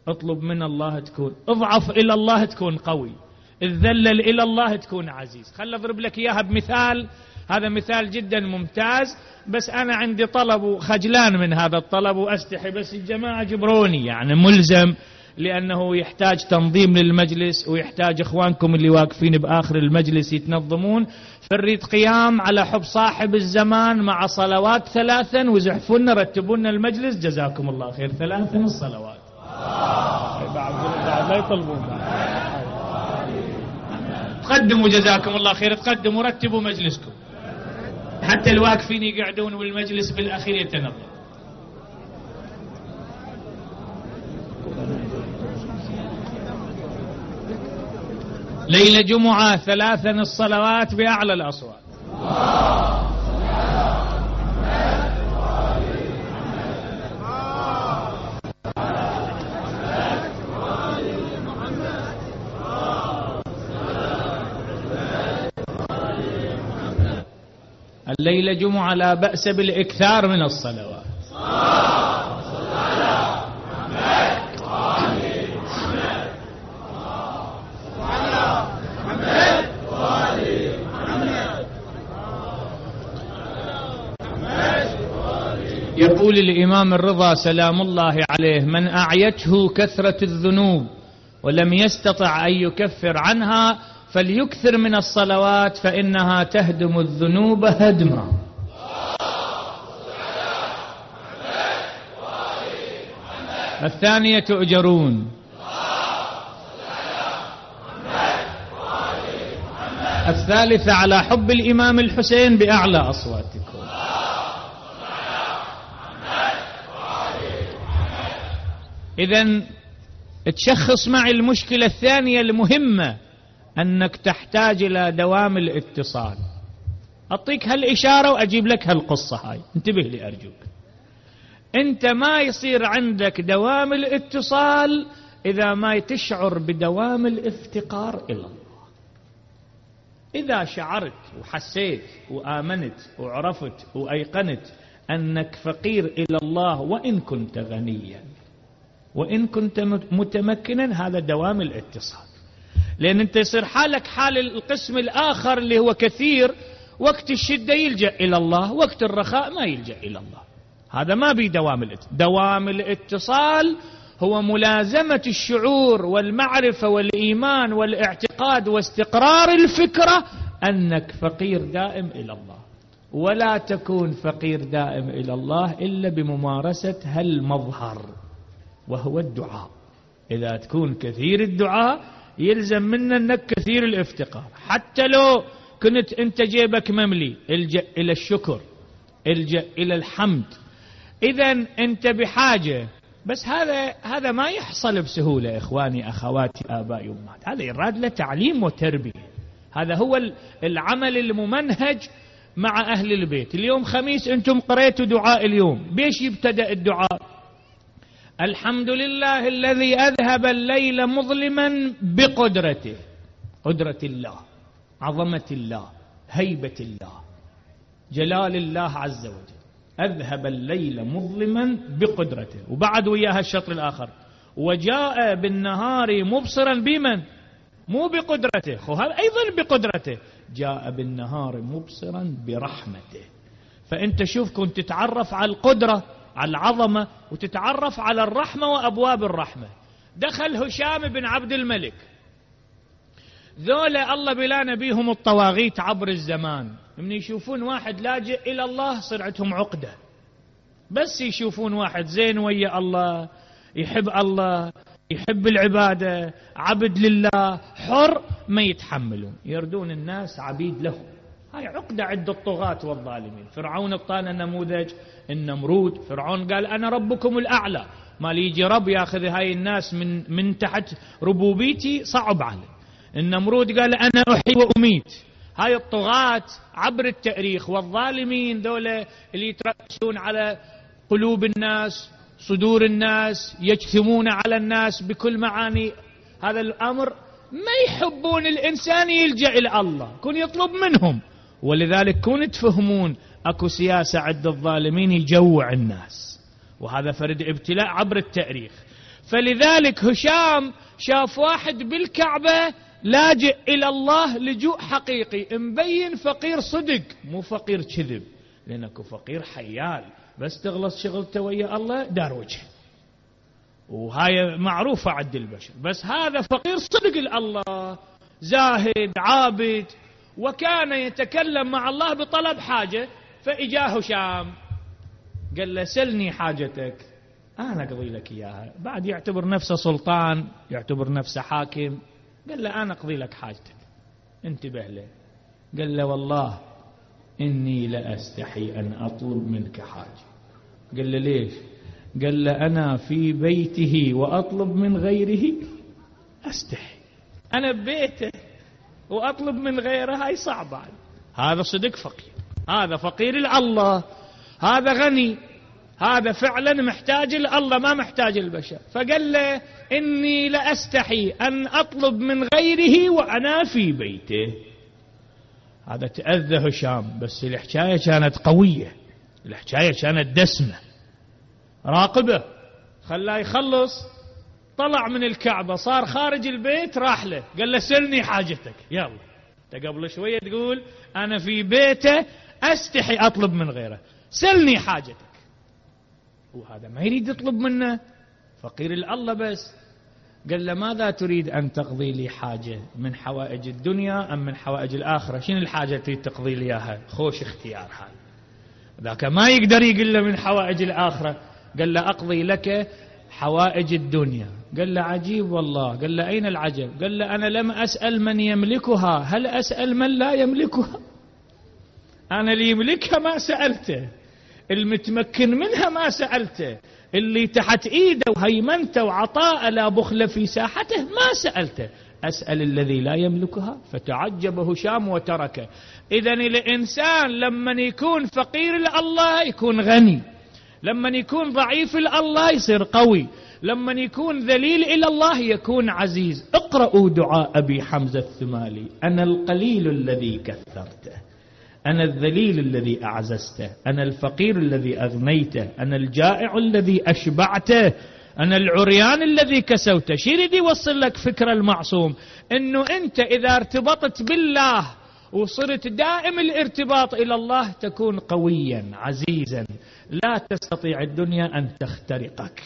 اطلب من الله تكون، اضعف إلى الله تكون قوي، الذلل إلى الله تكون عزيز. خل أضرب لك إياها بمثال، هذا مثال جدا ممتاز، بس أنا عندي طلب وخجلان من هذا الطلب وأستحي، بس الجماعة جبروني يعني ملزم، لأنه يحتاج تنظيم للمجلس ويحتاج إخوانكم اللي واقفين بآخر المجلس يتنظمون. فريد قيام على حب صاحب الزمان مع صلوات ثلاثا، وزحفونا رتبونا المجلس جزاكم الله خير. ثلاثا الصلوات لا يطلبون، تقدموا جزاكم الله خير، تقدموا رتبوا مجلسكم حتى الواقفين يقعدون والمجلس بالأخير يتنظم. ليلة جمعة ثلاثا الصلوات بأعلى الأصوات. الليلة جمعة لا بأس بالإكثار من الصلوات. يقول الإمام الرضا سلام الله عليه: من أعيته كثرة الذنوب ولم يستطع أن يكفر عنها فليكثر من الصلوات فإنها تهدم الذنوب هدما. الثانية تؤجرون. الثالثة على حب الإمام الحسين بأعلى أصواتكم. إذن تشخص معي المشكلة الثانية المهمة، أنك تحتاج إلى دوام الاتصال. أعطيك هالإشارة وأجيب لك هالقصة هاي، انتبه لي أرجوك. أنت ما يصير عندك دوام الاتصال إذا ما تشعر بدوام الافتقار إلى الله. إذا شعرت وحسيت وآمنت وعرفت وأيقنت أنك فقير إلى الله وإن كنت غنيا وإن كنت متمكنا، هذا دوام الاتصال. لأن أنت يصير حالك حال القسم الآخر اللي هو كثير، وقت الشدة يلجأ إلى الله، وقت الرخاء ما يلجأ إلى الله. هذا ما بي دوام الاتصال. دوام الاتصال هو ملازمة الشعور والمعرفة والإيمان والاعتقاد واستقرار الفكرة أنك فقير دائم إلى الله. ولا تكون فقير دائم إلى الله إلا بممارسة هالمظهر وهو الدعاء. إذا تكون كثير الدعاء يلزم منا أنك كثير الافتقار. حتى لو كنت أنت جيبك مملي، الجأ إلى الشكر، الجأ إلى الحمد. إذن أنت بحاجة، بس هذا هذا ما يحصل بسهولة. إخواني أخواتي آبائي أمهات، هذا يراد له تعليم وتربية. هذا هو العمل الممنهج مع أهل البيت. اليوم خميس أنتم قريتوا دعاء اليوم، بيش يبتدأ الدعاء؟ الحمد لله الذي أذهب الليل مظلما بقدرته. قدرة الله، عظمة الله، هيبة الله، جلال الله عز وجل. أذهب الليل مظلما بقدرته. وبعد وياها الشطر الآخر: وجاء بالنهار مبصرا بمن؟ مو بقدرته، خو هذا أيضا بقدرته. جاء بالنهار مبصرا برحمته. فأنت شوف، كنت تتعرف على القدرة، على العظمة، وتتعرف على الرحمة وأبواب الرحمة. دخل هشام بن عبد الملك، ذولا الله بلانا بيهم الطواغيت عبر الزمان، من يشوفون واحد لاجئ إلى الله صرعتهم عقدة. بس يشوفون واحد زين ويا الله، يحب الله، يحب العبادة، عبد لله، حر، ما يتحملون، يردون الناس عبيد له. هاي عقدة عند الطغاة والظالمين. فرعون اعطانا نموذج النمرود. فرعون قال أنا ربكم الأعلى، ما ليجي رب ياخذ هاي الناس من من تحت ربوبيتي، صعب عليه. النمرود قال أنا أحيي وأميت. هاي الطغاة عبر التاريخ والظالمين دولة اللي يترأسون على قلوب الناس، صدور الناس، يجثمون على الناس بكل معاني هذا الأمر، ما يحبون الإنسان يلجأ إلى الله، كون يطلب منهم. ولذلك كون تفهمون أكو سياسة عند الظالمين يجوع الناس، وهذا فرد ابتلاء عبر التاريخ. فلذلك هشام شاف واحد بالكعبة لاجئ إلى الله لجوء حقيقي، مبين فقير صدق مو فقير كذب، لأنك فقير حيال بس تغلص شغلته ويا الله دار وجه، وهاي معروفة عند البشر. بس هذا فقير صدق لله، زاهد عابد، وكان يتكلم مع الله بطلب حاجة. فإجاه هشام قال له سلني حاجتك أنا أقضي لك إياها. بعد يعتبر نفسه سلطان، يعتبر نفسه حاكم، قال له أنا أقضي لك حاجتك. انتبه له، قال له والله إني لأستحي أن أطلب منك حاجة. قال له ليش؟ قال له أنا في بيته وأطلب من غيره أستحي. أنا ببيته وأطلب من غيره هاي صعبة. هذا صدق فقير، هذا فقير لله، هذا غني، هذا فعلا محتاج لله ما محتاج البشر. فقال له إني لأستحي أن أطلب من غيره وأنا في بيته. هذا تأذى هشام، بس الحكاية كانت قوية، الحكاية كانت دسمة. راقبه خلاه يخلص، طلع من الكعبة صار خارج البيت، راح له قال له سلني حاجتك يلا. انت قبل شوية تقول أنا في بيته أستحي أطلب من غيره، سلني حاجتك. وهذا ما يريد يطلب منه، فقير الله. بس قال له ماذا تريد أن تقضي لي حاجة، من حوائج الدنيا أم من حوائج الآخرة؟ شنو الحاجة تريد تقضي لي إياها؟ خوش اختيار هذا. ذاك ما يقدر يقول له من حوائج الآخرة، قال له أقضي لك حوائج الدنيا. قال له عجيب والله. قال له أين العجب؟ قال له أنا لم أسأل من يملكها، هل أسأل من لا يملكها؟ أنا اللي يملكها ما سألته، المتمكن منها ما سألته، اللي تحت إيده وهيمنته وعطاء لا بخل في ساحته ما سألته، أسأل الذي لا يملكها. فتعجب هشام وتركه. إذن الإنسان لما يكون فقير لله يكون غني، لما يكون ضعيف لله يصير قوي، لما يكون ذليل إلى الله يكون عزيز. اقرأوا دعاء أبي حمزة الثمالي: أنا القليل الذي كثرته، أنا الذليل الذي أعززته، أنا الفقير الذي أغنيته، أنا الجائع الذي أشبعته، أنا العريان الذي كسوته. شو يريد يوصل لك فكرة المعصوم؟ أنه أنت إذا ارتبطت بالله وصرت دائم الارتباط إلى الله تكون قويا عزيزا، لا تستطيع الدنيا أن تخترقك.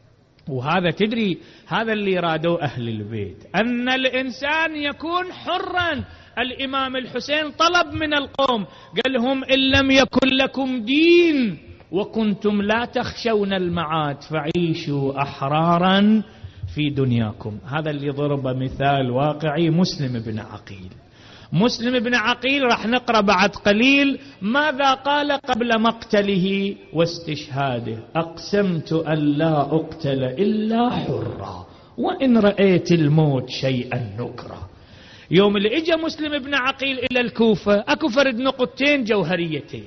وهذا تدري هذا اللي رادوا أهل البيت، أن الإنسان يكون حرا. الإمام الحسين طلب من القوم قال لهم إن لم يكن لكم دين وكنتم لا تخشون المعاد فعيشوا أحرارا في دنياكم. هذا اللي ضرب مثال واقعي مسلم بن عقيل. مسلم بن عقيل راح نقرأ بعد قليل ماذا قال قبل مقتله واستشهاده: أقسمت أن لا أقتل إلا حرا وإن رأيت الموت شيئا نكرا. يوم اللي اجى مسلم بن عقيل إلى الكوفة أكو فرد نقطتين جوهريتين.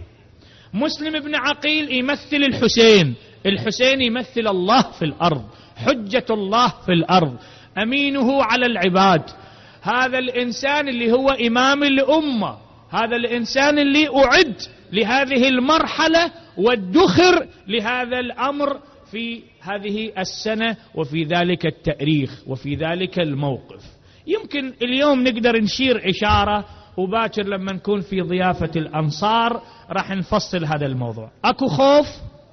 مسلم بن عقيل يمثل الحسين، الحسين يمثل الله في الأرض، حجة الله في الأرض، أمينه على العباد. هذا الإنسان اللي هو إمام الأمة، هذا الإنسان اللي أعد لهذه المرحلة وادخر لهذا الأمر في هذه السنة وفي ذلك التاريخ وفي ذلك الموقف. يمكن اليوم نقدر نشير إشارة، وباكر لما نكون في ضيافة الأنصار راح نفصل هذا الموضوع. أكو خوف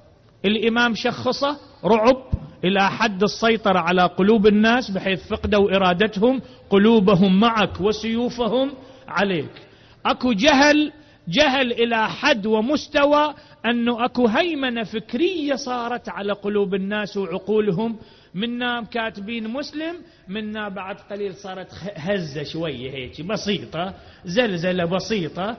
الإمام شخصه، رعب إلى حد السيطرة على قلوب الناس بحيث فقدوا إرادتهم، قلوبهم معك وسيوفهم عليك. أكو جهل، جهل إلى حد ومستوى أنه أكو هيمنة فكرية صارت على قلوب الناس وعقولهم. منا كاتبين مسلم، منا بعد قليل صارت هزة شوية هيك بسيطة، زلزلة بسيطة،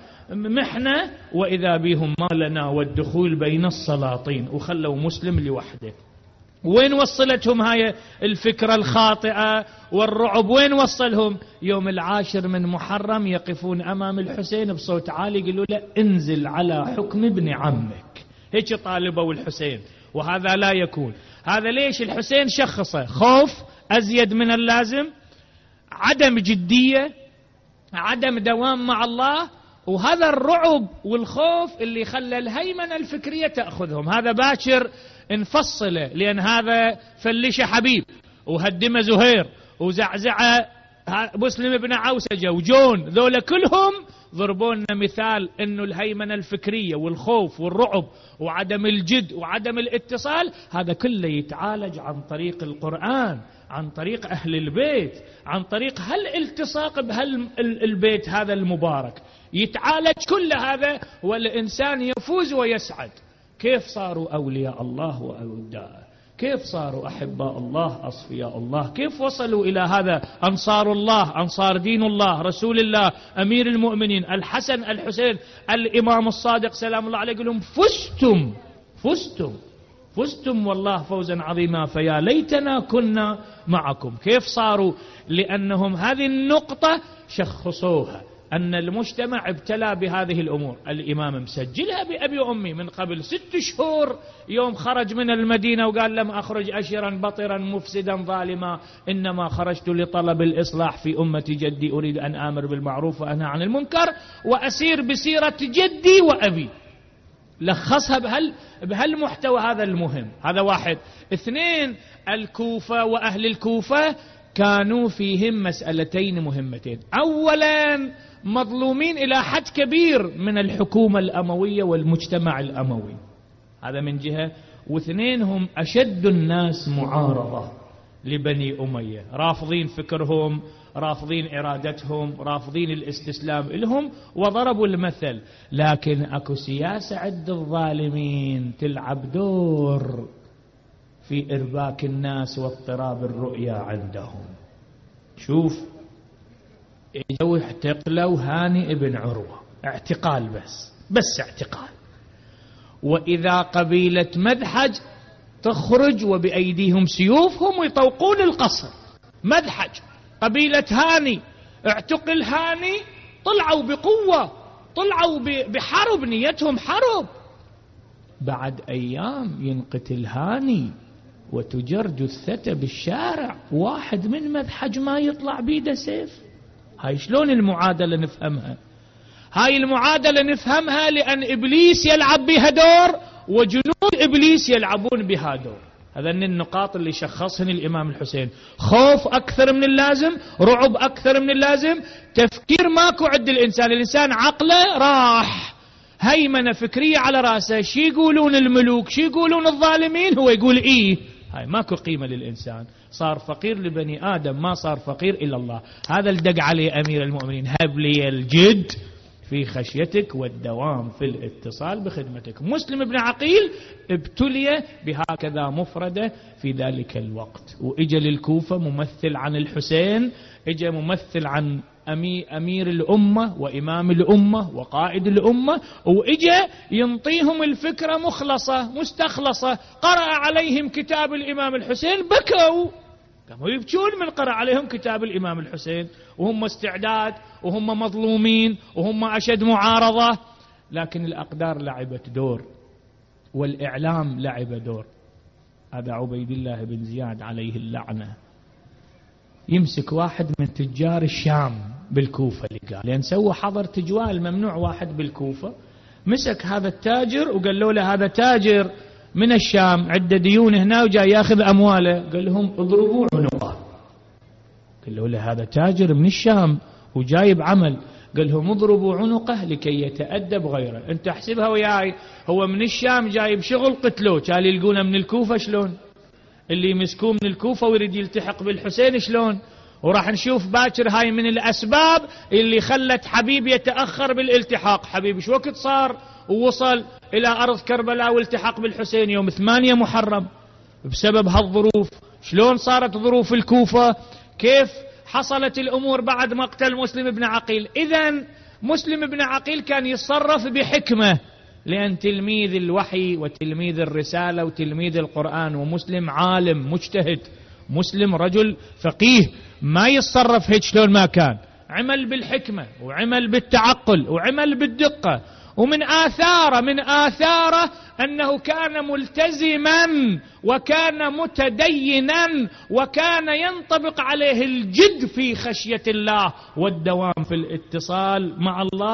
محنة، وإذا بهم ما لنا والدخول بين السلاطين، وخلوا مسلم لوحده. وين وصلتهم هاي الفكرة الخاطئة والرعب؟ وين وصلهم؟ يوم العاشر من محرم يقفون أمام الحسين بصوت عالي يقولوا له انزل على حكم ابن عمك. هيك طالبوا الحسين، وهذا لا يكون. هذا ليش الحسين شخصه؟ خوف أزيد من اللازم، عدم جدية، عدم دوام مع الله، وهذا الرعب والخوف اللي خلى الهيمنة الفكرية تأخذهم. هذا باكر نفصله، لأن هذا فلش حبيب وهدم زهير وزعزع مسلم بن عوسجة وجون، ذولا كلهم ضربونا مثال انه الهيمنة الفكرية والخوف والرعب وعدم الجد وعدم الاتصال هذا كله يتعالج عن طريق القرآن، عن طريق أهل البيت، عن طريق هالالتصاق بهالبيت هذا المبارك، يتعالج كل هذا والإنسان يفوز ويسعد. كيف صاروا أولياء الله وأوداءه؟ كيف صاروا أحباء الله أصفياء الله؟ كيف وصلوا إلى هذا أنصار الله، أنصار دين الله، رسول الله، أمير المؤمنين الحسن الحسين الإمام الصادق سلام الله عليه، يقول لهم فزتم فزتم فزتم والله فوزا عظيما فيا ليتنا كنا معكم. كيف صاروا؟ لأنهم هذه النقطة شخصوها، أن المجتمع ابتلى بهذه الأمور. الإمام مسجلها بأبي وأمي من قبل ست شهور يوم خرج من المدينة وقال لم أخرج أشرا بطرا مفسدا ظالما، إنما خرجت لطلب الإصلاح في أمة جدي، أريد أن آمر بالمعروف وأنهى عن المنكر وأسير بسيرة جدي وأبي. لخصها بهال بهالمحتوى هذا المهم. هذا واحد. اثنين، الكوفة وأهل الكوفة كانوا فيهم مسألتين مهمتين. أولا مظلومين إلى حد كبير من الحكومة الأموية والمجتمع الأموي، هذا من جهة. واثنين، هم أشد الناس معارضة لبني أمية، رافضين فكرهم، رافضين إرادتهم، رافضين الاستسلام لهم، وضربوا المثل. لكن أكو سياسة عند الظالمين تلعب دور في إرباك الناس واضطراب الرؤيا عندهم. شوف، اجوا اعتقلوا هاني ابن عروة، اعتقال بس بس اعتقال، وإذا قبيلة مذحج تخرج وبأيديهم سيوفهم ويطوقون القصر. مذحج قبيلة هاني، اعتقل هاني، طلعوا بقوة، طلعوا بحرب، نيتهم حرب. بعد أيام ينقتل هاني وتجر جثته بالشارع، واحد من مذحج ما يطلع بيده سيف. هاي شلون المعادلة نفهمها؟ هاي المعادلة نفهمها لأن إبليس يلعب بها دور وجنود إبليس يلعبون بها دور. هذا من النقاط اللي شخصهن الإمام الحسين. خوف أكثر من اللازم، رعب أكثر من اللازم، تفكير ماكو عند الإنسان. الإنسان عقله راح، هيمنة فكرية على رأسه، شي يقولون الملوك، شي يقولون الظالمين، هو يقول إيه. هاي ماكو قيمة للإنسان، صار فقير لبني آدم، ما صار فقير إلى الله. هذا الدق عليه أمير المؤمنين، هب لي الجد في خشيتك والدوام في الاتصال بخدمتك. مسلم بن عقيل ابتلي بهكذا مفردة في ذلك الوقت، وإجا للكوفة ممثل عن الحسين، إجا ممثل عن أمير الأمة وإمام الأمة وقائد الأمة، وإجا ينطيهم الفكرة مخلصة مستخلصة. قرأ عليهم كتاب الإمام الحسين، بكوا، قاموا يبكون من قرأ عليهم كتاب الإمام الحسين، وهم استعداد وهم مظلومين وهم أشد معارضة. لكن الأقدار لعبت دور والإعلام لعب دور. هذا عبيد الله بن زياد عليه اللعنة يمسك واحد من تجار الشام بالكوفة، اللي قال لأن سوى حظر تجوال ممنوع واحد بالكوفة، مسك هذا التاجر وقال له له هذا تاجر من الشام عنده ديون هنا وجاي ياخذ أمواله، قال لهم اضربوا عنقه. قال له له هذا تاجر من الشام وجايب عمل، قال لهم اضربوا عنقه لكي يتأدب غيره. انت احسبها وياي، هو من الشام جايب شغل قتلوه، كان يلقونه من الكوفة شلون؟ اللي يمسكوه من الكوفة ويريد يلتحق بالحسين شلون؟ وراح نشوف باكر هاي من الأسباب اللي خلت حبيب يتأخر بالالتحاق. حبيب شو وقت صار ووصل إلى أرض كربلاء والتحق بالحسين؟ يوم ثمانية محرم. بسبب هالظروف. شلون صارت ظروف الكوفة؟ كيف حصلت الأمور بعد مقتل مسلم بن عقيل؟ إذن مسلم بن عقيل كان يتصرف بحكمة، لأن تلميذ الوحي وتلميذ الرسالة وتلميذ القرآن، ومسلم عالم مجتهد، مسلم رجل فقيه، ما يتصرف هيك شلون ما كان. عمل بالحكمة وعمل بالتعقل وعمل بالدقة. ومن آثاره من آثاره أنه كان ملتزما وكان متدينا وكان ينطبق عليه الجد في خشية الله والدوام في الاتصال مع الله.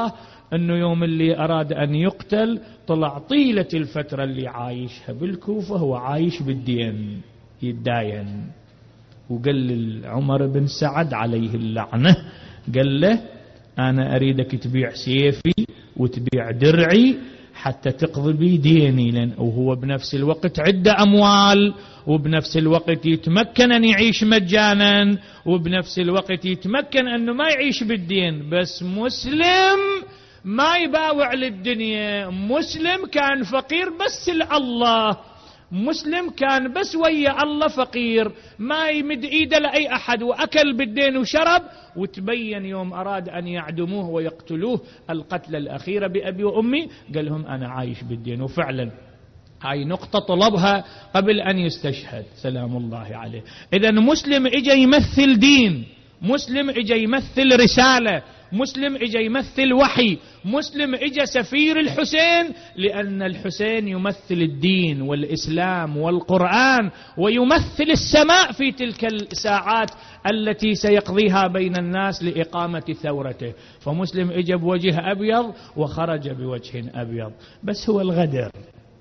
أنه يوم اللي أراد أن يقتل طلع طيلة الفترة اللي عايشها بالكوفة هو عايش بالدين يتداين، وقال لعمر بن سعد عليه اللعنة، قال له أنا أريدك تبيع سيفي وتبيع درعي حتى تقضي بي ديني، لأن وهو بنفس الوقت عنده أموال، وبنفس الوقت يتمكن أن يعيش مجانا، وبنفس الوقت يتمكن أنه ما يعيش بالدين. بس مسلم ما يباوع للدنيا، مسلم كان فقير بس لله، مسلم كان بس ويا الله فقير، ما يمد ايده لأي أحد، وأكل بالدين وشرب. وتبين يوم أراد أن يعدموه ويقتلوه القتل الأخيرة بأبي وأمي قال لهم أنا عايش بالدين. وفعلا هاي نقطة طلبها قبل أن يستشهد سلام الله عليه. إذا مسلم إجا يمثل دين، مسلم إجا يمثل رسالة، مسلم إجا يمثل وحي، مسلم إجا سفير الحسين، لأن الحسين يمثل الدين والإسلام والقرآن، ويمثل السماء في تلك الساعات التي سيقضيها بين الناس لإقامة ثورته. فمسلم إجا بوجه أبيض وخرج بوجه أبيض. بس هو الغدر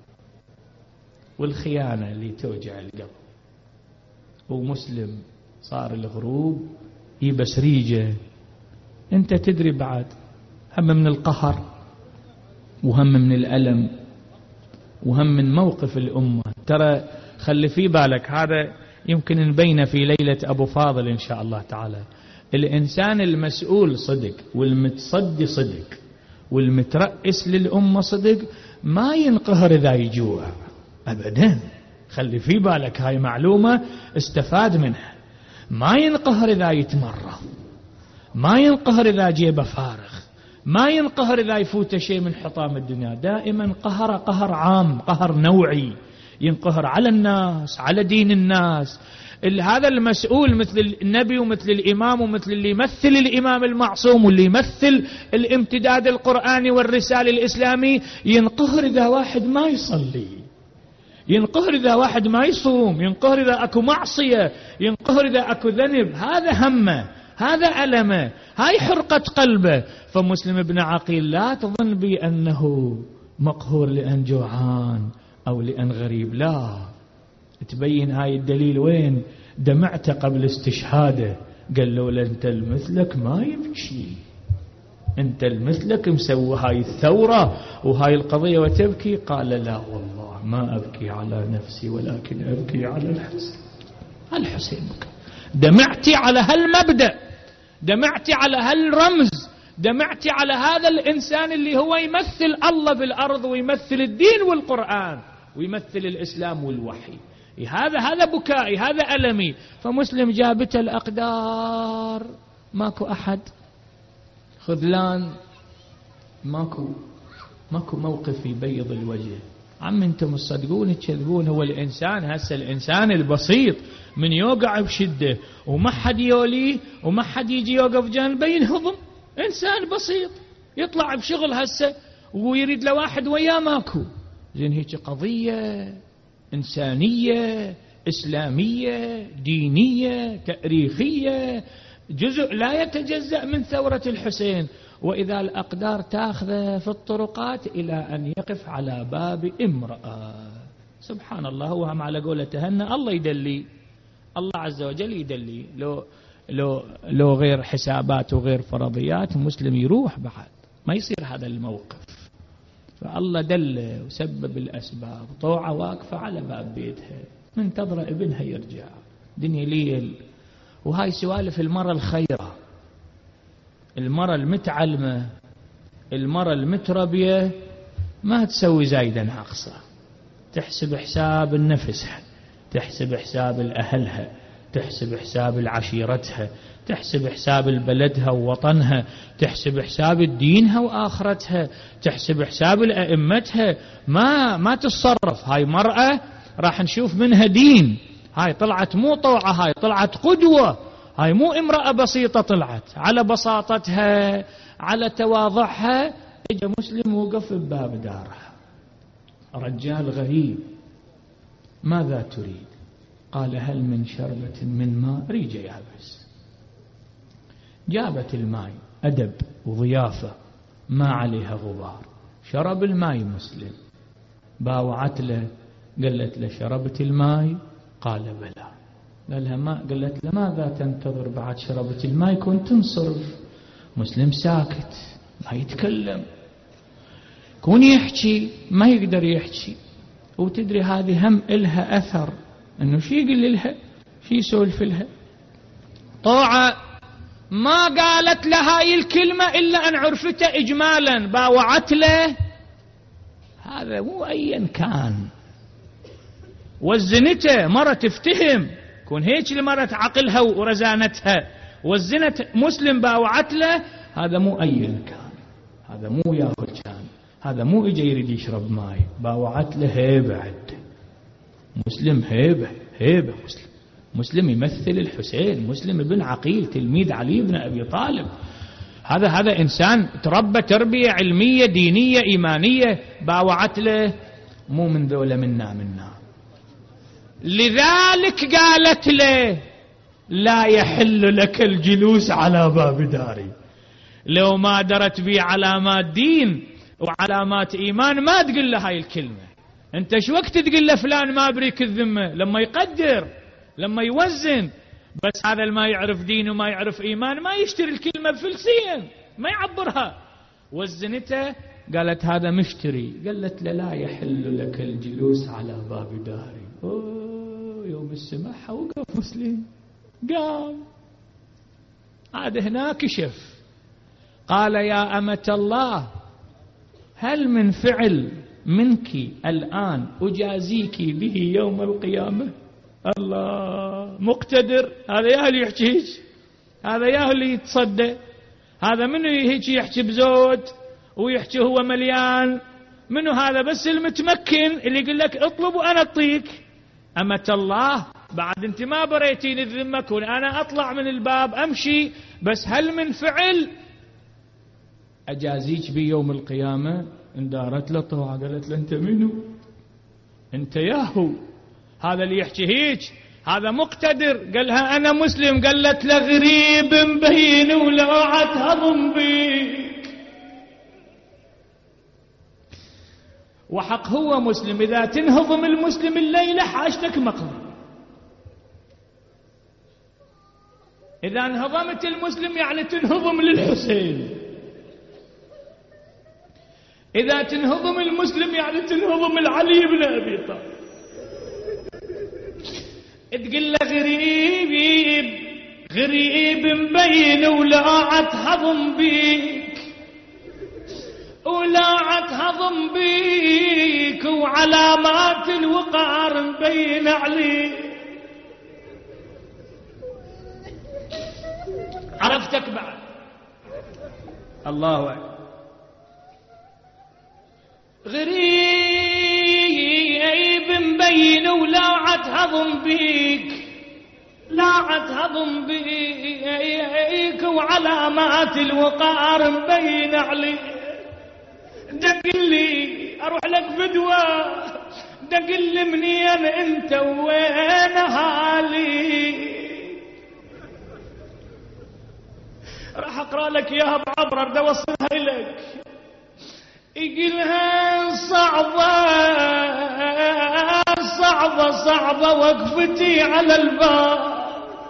والخيانة اللي توجع القلب. ومسلم صار الغروب يبس ريجه. انت تدري بعد هم من القهر، وهم من الألم، وهم من موقف الأمة. ترى خلي في بالك، هذا يمكن نبينه في ليلة أبو فاضل إن شاء الله تعالى. الإنسان المسؤول صدق، والمتصدي صدق، والمترأس للأمة صدق، ما ينقهر إذا يجوع أبدا. خلي في بالك، هاي معلومة استفاد منها. ما ينقهر إذا يتمرض، ما ينقهر إذا جيبه فارغ، ما ينقهر إذا يفوت شيء من حطام الدنيا. دائما قهر قهر عام، قهر نوعي، ينقهر على الناس، على دين الناس. هذا المسؤول مثل النبي ومثل الإمام ومثل اللي يمثل الإمام المعصوم واللي يمثل الامتداد القرآني والرسالة الإسلامي، ينقهر إذا واحد ما يصلي، ينقهر إذا واحد ما يصوم، ينقهر إذا أكو معصية، ينقهر إذا أكو ذنب. هذا همه، هذا ألمه، هاي حرقة قلبه. فمسلم ابن عقيل لا تظن بي أنه مقهور لأن جوعان أو لأن غريب، لا. تبين هاي الدليل وين؟ دمعت قبل استشهاده، قال له لأنت المثلك ما يبكي، أنت المثلك مسوي هاي الثورة وهاي القضية وتبكي. قال لا والله ما أبكي على نفسي ولكن أبكي على الحسين. الحسين بكى. دمعتي على هالمبدأ، دمعتي على هالرمز، دمعتي على هذا الإنسان اللي هو يمثل الله بالأرض، ويمثل الدين والقرآن، ويمثل الإسلام والوحي. هذا هذا بكائي، هذا ألمي. فمسلم جابت الأقدار، ماكو أحد خذلان، ماكو ماكو موقف يبيض الوجه. عم انتم تصدقون تكذبون. هو الإنسان هسه الإنسان البسيط من يوقع بشدة وما حد يوليه وما حد يجي يوقف جانبه ينهضم. إنسان بسيط يطلع بشغل هسه ويريد لواحد وياه ماكو. زين هيك قضية إنسانية إسلامية دينية تاريخية، جزء لا يتجزأ من ثورة الحسين. وإذا الأقدار تأخذ في الطرقات إلى أن يقف على باب امرأة. سبحان الله. هو هم على قولة تهنى الله يدلي، الله عز وجل يدلي. لو لو لو غير حسابات وغير فرضيات مسلم يروح بعد، ما يصير هذا الموقف. فالله دل وسبب الأسباب. طوعة واقفة على باب بيتها منتظرة ابنها يرجع. دنيا ليل. وهاي سوالف المرأة الخيرة، المرأة المتعلمة، المرأة المتربية، ما تسوي زايدة ناقصة. تحسب حساب نفسها، تحسب حساب الأهلها، تحسب حساب العشيرتها، تحسب حساب بلدها ووطنها، تحسب حساب دينها وآخرتها، تحسب حساب الأئمتها. ما ما تتصرف. هاي مرأة راح نشوف منها دين. هاي طلعت مو طوعة، هاي طلعت قدوة. هاي مو امرأة بسيطة، طلعت على بساطتها على تواضعها. اجا مسلم وقف بباب دارها، رجال غريب. ماذا تريد؟ قال هل من شربة من ماء؟ ريجة يابس. جابت الماء، أدب وضيافة ما عليها غبار. شرب الماء مسلم، باوعت له قالت له شربت الماء؟ قال بلى. قالها ما قالت له ماذا تنتظر بعد شربت الماء كنت تنصرف؟ مسلم ساكت ما يتكلم، كون يحكي ما يقدر يحكي. وتدري هذه هم إلها أثر، أنه شي يقول لها شي يسولف لها. طوعة ما قالت لها هاي الكلمة إلا أن عرفته إجمالا، باوعت له. هذا مو أيا كان، وزنته مرة تفتهم، كون هيك المرة عقلها ورزانتها وزنت مسلم باوعت له، هذا مو أيا كان، هذا مو ياهل كان، هذا مو إجا يريد يشرب ماي، باوعت له هيبة عده. مسلم هيبة هيبة مسلم مسلم يمثل الحسين، مسلم ابن عقيل تلميذ علي بن أبي طالب. هذا هذا إنسان تربى تربية علمية دينية إيمانية، باوعت له مو من ذولا منا منا. لذلك قالت له لا يحل لك الجلوس على باب داري. لو ما درت بي علامات دين وعلامات إيمان ما تقول له هاي الكلمة. أنت شو وقت تقول له فلان ما بريك الذمة؟ لما يقدر، لما يوزن. بس هذا ما يعرف دين وما يعرف إيمان ما يشتري الكلمة بفلسين، ما يعبرها. وزنته قالت هذا مشتري. قالت له لا يحل لك الجلوس على باب داري. أوه يوم السماحة وقف مسلم، قام عاد هنا كشف. قال يا أمة الله هل من فعل منك الآن أجازيك به يوم القيامة؟ الله مقتدر. هذا يا اللي يحكي، هذا يا اللي يتصدى، هذا منو هيك يحكي بزود ويحكي هو مليان؟ منو هذا؟ بس المتمكن اللي يقول لك اطلب وأنا أعطيك. أمة الله بعد انت ما بريتين الذمة، كون أنا أطلع من الباب أمشي، بس هل من فعل أجازيك بي يوم القيامة؟ اندارت له طوعة قالت له أنت منو؟ أنت ياهو. هذا اللي يحكي هيك هذا مقتدر. قالها أنا مسلم. قالت له غريب مبين ولوعت هضم بيك. وحق هو مسلم، إذا تنهضم المسلم الليلة حاجتك مقضي. إذا انهضمت المسلم يعني تنهضم للحسين. إذا تنهضم المسلم يعني تنهضم العلي بن أبي طالب. تقول له غريب غريب مبين ولاعت هضم بيك، ولاعت هضم بيك، وعلامات الوقار مبين عليك. عرفتك بعد. الله أكبر. غريب مبين ولاعت هضم بيك، لاعت هضم بيك، وعلامات الوقار مبين عليك. دق لي اروح لك فدوى، دق لي منين انت وين اهالي. راح اقرا لك اياها بعبر اريد اوصلها لك. يقولها صعبة صعبة صعبة وقفتي على الباب،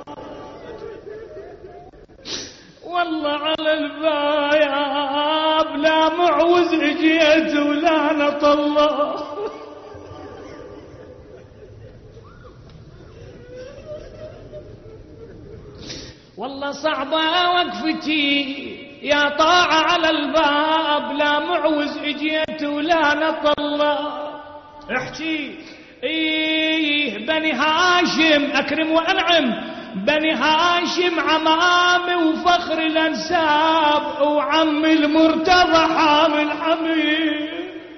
والله على الباب لا معوز اجيت ولا نطلع. والله صعبة وقفتي يا طاعة على الباب، لا معوز اجيت ولا نطلع. احكي ايه بني هاشم اكرم وانعم، بني هاشم عمامي وفخر الانساب، وعم المرتضى حامل حميد.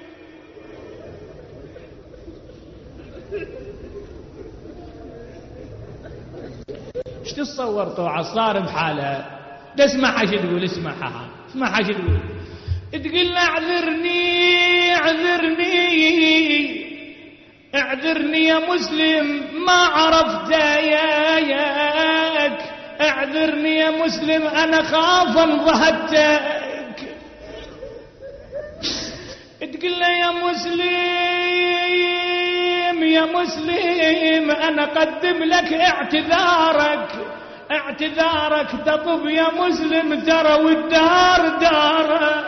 ايش تتصور طوعة صار بحاله؟ تسمعها شو تقول؟ اسمعها اسمعها شو تقول. تقول اعذرني اعذرني اعذرني يا مسلم ما عرفت ياك، اعذرني يا مسلم انا خاف انضهدتك. تقول له يا مسلم يا مسلم أنا قدم لك اعتذارك اعتذارك تطب يا مسلم ترى والدار داره.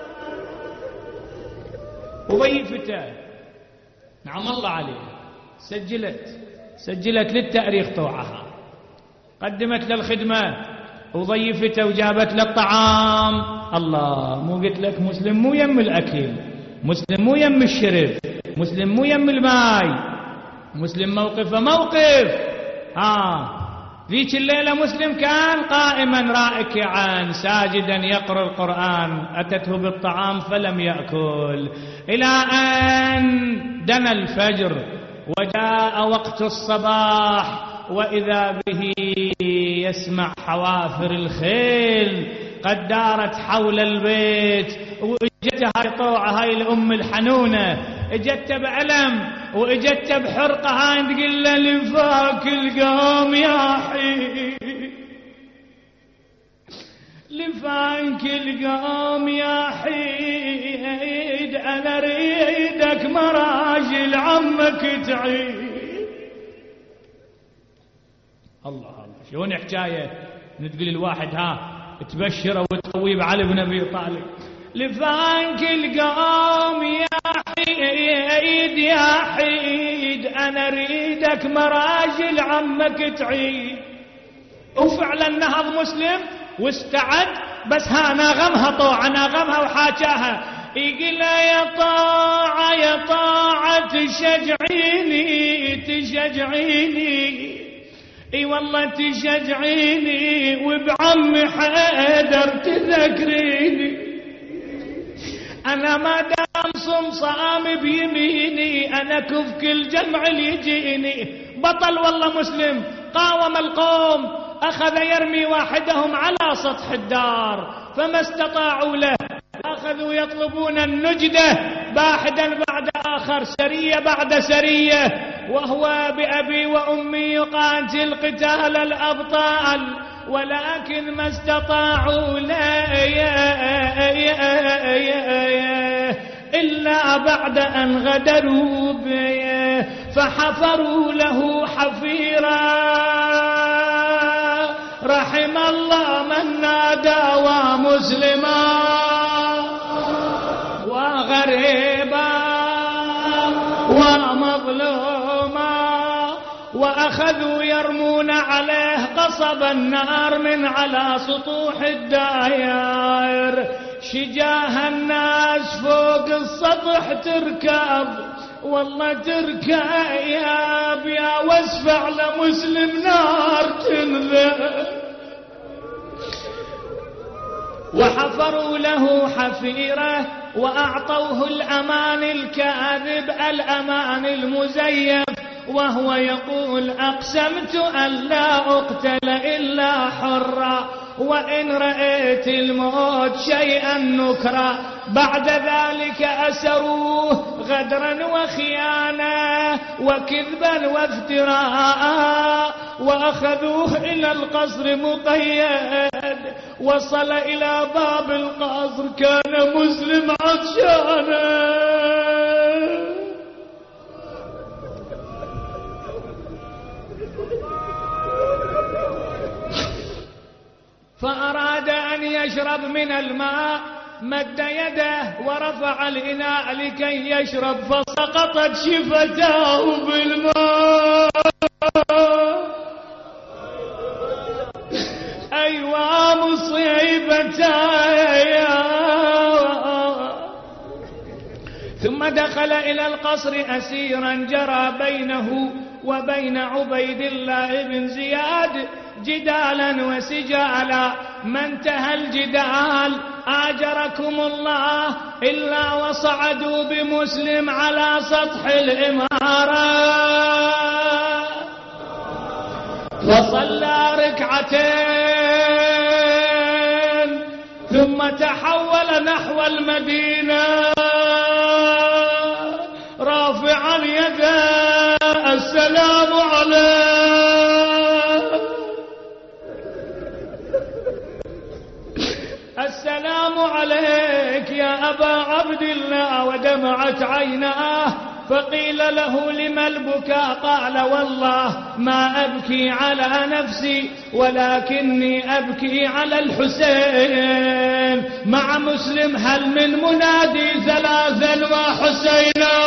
وظيفته نعم الله عليه سجلت سجلت للتأريخ طوعها، قدمت للخدمة وظيفته وجابت للطعام. الله مو قلت لك مسلم مو يم الأكل، مسلم مو يم الشرب، مسلم مو يم الماي، مسلم موقفه موقف. ها ذيك الليلة مسلم كان قائما راكعا ساجدا يقرأ القرآن، أتته بالطعام فلم يأكل إلى أن دنا الفجر وجاء وقت الصباح، وإذا به يسمع حوافر الخيل قد دارت حول البيت، واجت هاي طوعة هاي الأم الحنونة اجت بألم واجت بحرقة هاي تقول له لفاك القوم يا حي لفاك القوم يا حيد أنا ريدك مراجل عمك تعيد. الله الله شلون حكاية نتقول الواحد ها تبشره وتقويه علي بن أبي طالب. لفانك القوم يا حيد يا حيد أنا ريدك مراجل عمك تعيد. وفعلا نهض مسلم واستعد، بس ها ناغمها طوعة ناغمها وحاجاها يقول يا طاعة يا طاعة تشجعيني تشجعيني اي والله تشجعيني وبعمي حيدر تذكريني. انا ما دام صمصام بيميني انا كفك الجمع اللي يجيني. بطل والله مسلم قاوم القوم، اخذ يرمي واحدهم على سطح الدار فما استطاعوا له، اخذوا يطلبون النجدة واحدا بعد اخر سرية بعد سرية، وهو بأبي وأمي يقاتل قتال الأبطال، ولكن ما استطاعوا لا إلا بعد أن غدروا به فحفروا له حفيرا. رحم الله من نادى ومسلما وغريبا ومظلوما، وأخذوا يرمون عليه قصب النار من على سطوح الداير. شجاه الناس فوق السطح تركب والله تركب يا واسفع لمسلم نار تنذر. وحفروا له حفيرة وأعطوه الأمان الكاذب الأمان المزيف، وهو يقول أقسمت أن لا أقتل إلا حرا وإن رأيت الموت شيئا نكرا. بعد ذلك أسروه غدرا وخيانة وكذبا وافتراء، وأخذوه إلى القصر مقيد. وصل إلى باب القصر كان مسلم عطشانا، فأراد أن يشرب من الماء، مد يده ورفع الإناء لكي يشرب فسقطت شفتاه بالماء. أيوا مصيبتاي. ثم دخل إلى القصر أسيرا جرى بينه وبين عبيد الله بن زياد جدالا وسجالا. ما انتهى الجدال آجركم الله إلا وصعدوا بمسلم على سطح الإمارة وصلى ركعتين ثم تحول نحو المدينة رافعا يده السلام عليك السلام عليك يا يا أبا عبد الله ودمعت عيناه، فقيل له لما البكاء؟ قال والله ما أبكي على نفسي ولكني أبكي على الحسين. مع مسلم هل من منادي ثلاثا وحسينا؟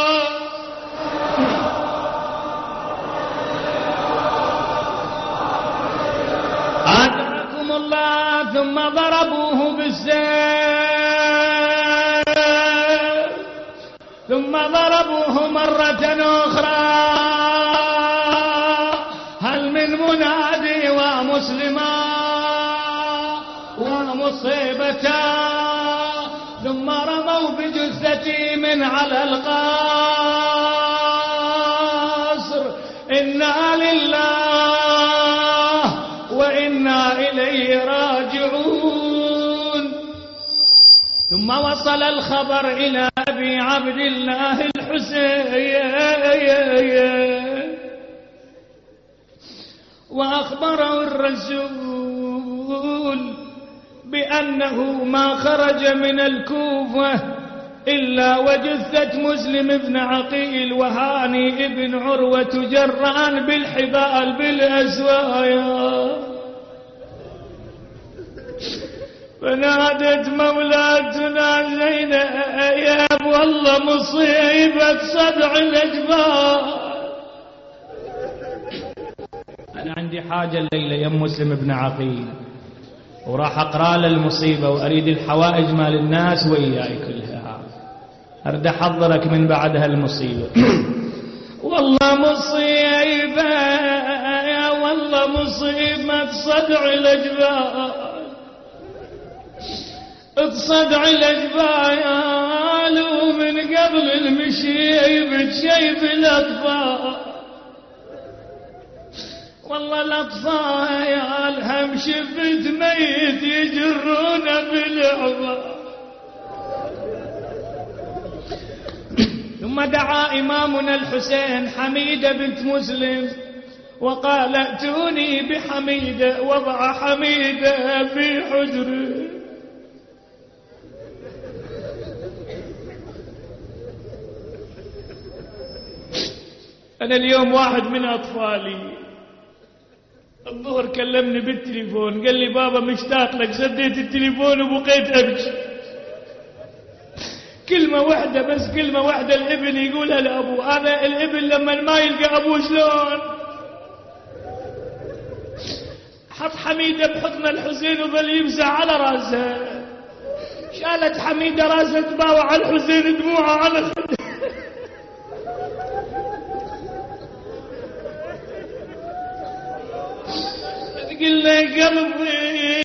أدركم الله ثم ضربوه بالسيف، ثم ضربوه مرة أخرى. هل من منادي ومسلما ومصيبتا؟ ثم رموا بجثتي من على القصر. إنا لله وإنا إليه راجعون. ثم وصل الخبر إلى أبي عبد الله الحسين، وأخبره الرسول بأنه ما خرج من الكوفة إلا وجثة مسلم بن عقيل وهاني بن عروة تجران بالحبال بالأسوايا. فنادت مولاتنا زينب والله مصيبة صدع الأجبار. أنا عندي حاجة الليلة يا مسلم بن عقيل، وراح أقرأ له المصيبة وأريد الحوائج مال الناس وإياي كلها، أريد أحضرك من بعد هالمصيبة. والله مصيبة يا والله مصيبة صدع الأجبار، تصدع الأجبال ومن قبل المشيب تشيب الأطفال. والله الأطفال هم شفت ميت يجرون بالعبار. ثم دعا إمامنا الحسين حميدة بنت مسلم وقال ائتوني بحميدة. وضع حميدة في حجره. أنا اليوم واحد من أطفالي الظهر كلمني بالتليفون، قال لي بابا مشتاق لك. سديت التليفون وبقيت أبكي. كلمة واحدة بس، كلمة واحدة الابن يقولها لأبوه. هذا الابن لما ما يلقى أبوه شلون؟ حط حميدة بحضن الحسين وظل يمسح على راسه. شالت حميدة راسه تباوع على الحسين دموعه على خده. قلنا قلبي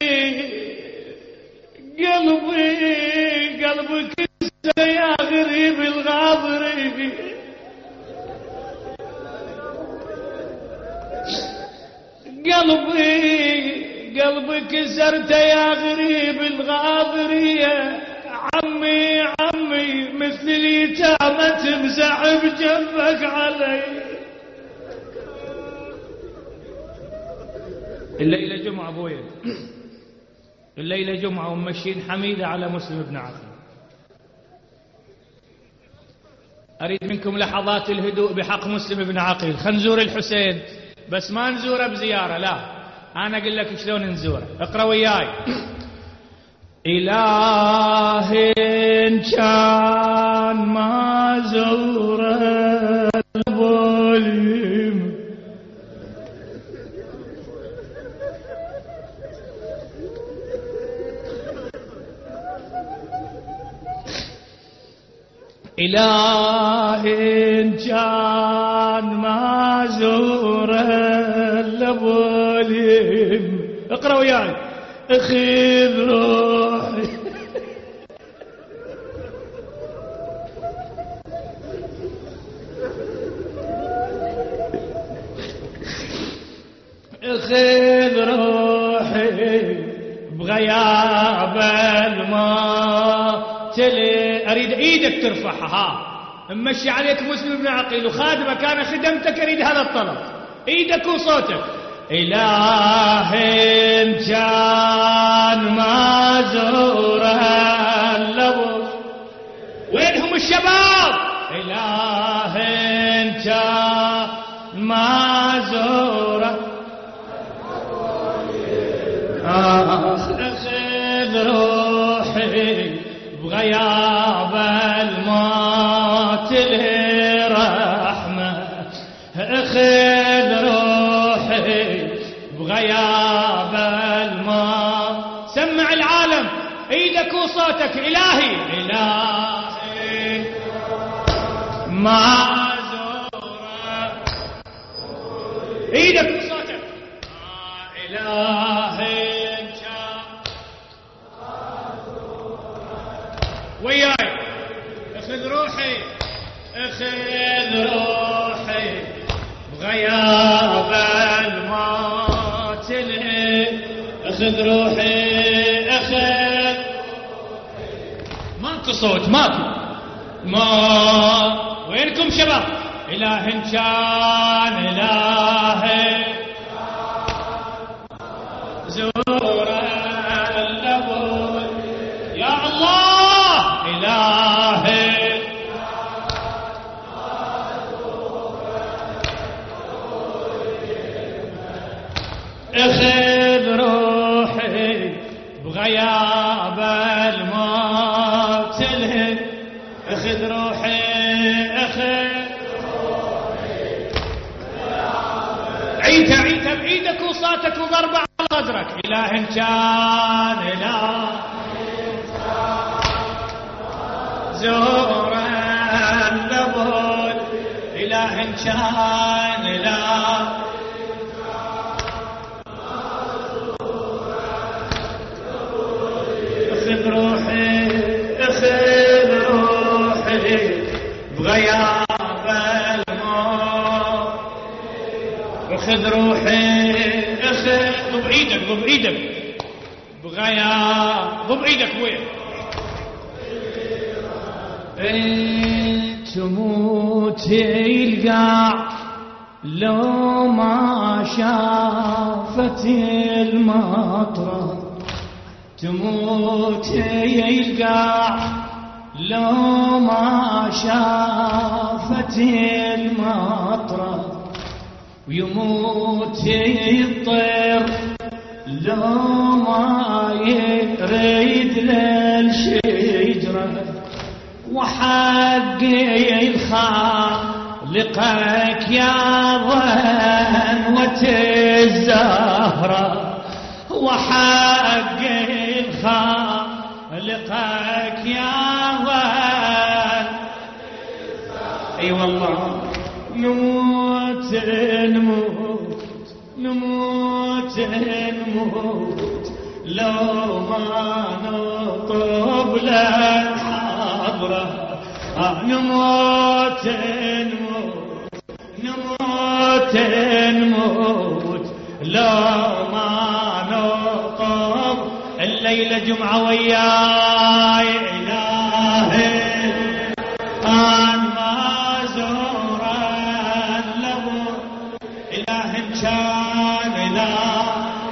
قلبي قلبك يا غريب الغاضري. قلبي قلبك كسرت يا غريب الغاضرية. عمي عمي مثل اليتامى تمسح بجنبك علي. الليلة جمعة أبويا، الليلة جمعة ومشين حميدة على مسلم بن عقيل. أريد منكم لحظات الهدوء بحق مسلم بن عقيل. خلينا نزور الحسين، بس ما نزوره بزيارة، لا أنا أقول لك شلون نزوره. اقرأ وياي. إله كان ما زوره الظلم، إله كان ما زوره الظلم. اقرأ وياي. اخذ روحي اخذ روحي بغياب الماء. اريد ايدك ترفعها. ها ممشي عليك مسلم بن عقيل وخادمك انا خدمتك. اريد هذا الطلب، ايدك وصوتك. إله كان ما زوره اللبو شباب إله انت ما زوره أخذ روحي بغياب الموت لرحمة أخذ روحي بغياب الموت. سمع العالم ايدك وصوتك إلهي إلهي ما زوره ايدك وصوتك إلهي وياي اخذ روحي اخذ روحي بغياب الموت لي اخذ روحي اخذ ماكو صوت ماكو ما وينكم شباب اله كان الهي زوره اللبون يا الله إلهي اخذ روحي بغياب الموت لهن اخذ روحي اخذ عيتها عيتها بايدك وصاتك وضربة على صدرك إله كان إله زور اللبون إله كان إله اخذ روحي اخذ روحي بغياب الموت اخذ روحي اخذ ضب ايدك ضب ايدك بغياب ضب ايدك وين تموت القاع لو ما شافت المطره تموت القاع لو ما شافت المطره ويموت الطير لو ما يريد للشجره وحقي الخالقك يا ظنوة الزهرة وحقي الخالقك يا ظن اي والله نموت نموت نموت نموت لو ما نطب لك نموت نموت نموت نموت لو ما نطب الليلة جمعة وياي إلهي أن ما زور اللبون إله كان إله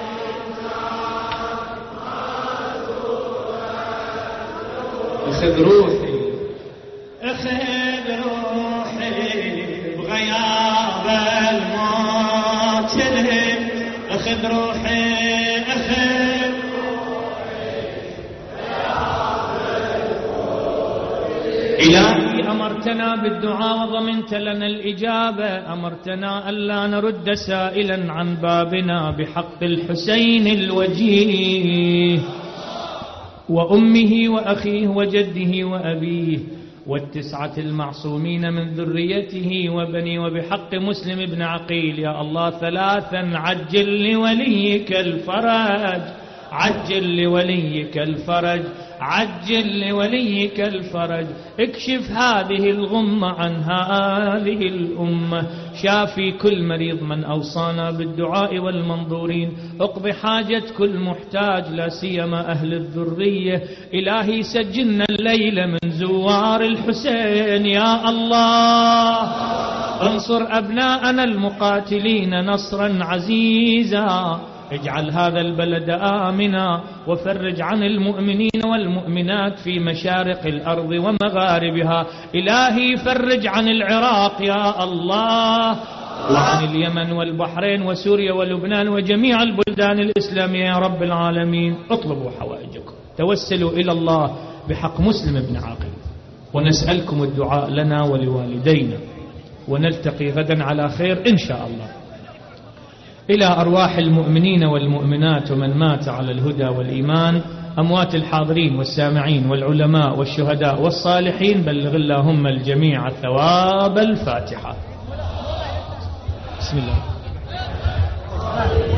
اخذ روحي اخذ روحي بغياب الموت اخذ روحي اخذ إلهي أمرتنا بالدعاء وضمنت لنا الإجابة أمرتنا ألا نرد سائلا عن بابنا بحق الحسين الوجيه وأمه وأخيه وجده وأبيه والتسعة المعصومين من ذريته وبني وبحق مسلم بن عقيل يا الله ثلاثا عجل لوليك الفرج عجل لوليك الفرج عجل لوليك الفرج اكشف هذه الغمة عن هذه الأمة شافي كل مريض من أوصانا بالدعاء والمنظورين اقض حاجة كل محتاج لا سيما أهل الذرية إلهي سجلنا الليلة من زوار الحسين يا الله انصر أبناءنا المقاتلين نصرا عزيزا اجعل هذا البلد آمنا وفرج عن المؤمنين والمؤمنات في مشارق الأرض ومغاربها. إلهي فرج عن العراق يا الله، وعن اليمن والبحرين وسوريا ولبنان وجميع البلدان الإسلامية يا رب العالمين. اطلبوا حوائجكم، توسلوا إلى الله بحق مسلم بن عاقل، ونسألكم الدعاء لنا ولوالدينا، ونلتقي غدا على خير إن شاء الله. إلى أرواح المؤمنين والمؤمنات ومن مات على الهدى والإيمان، أموات الحاضرين والسامعين والعلماء والشهداء والصالحين، بلغ اللهم الجميع ثواب الفاتحة. بسم الله.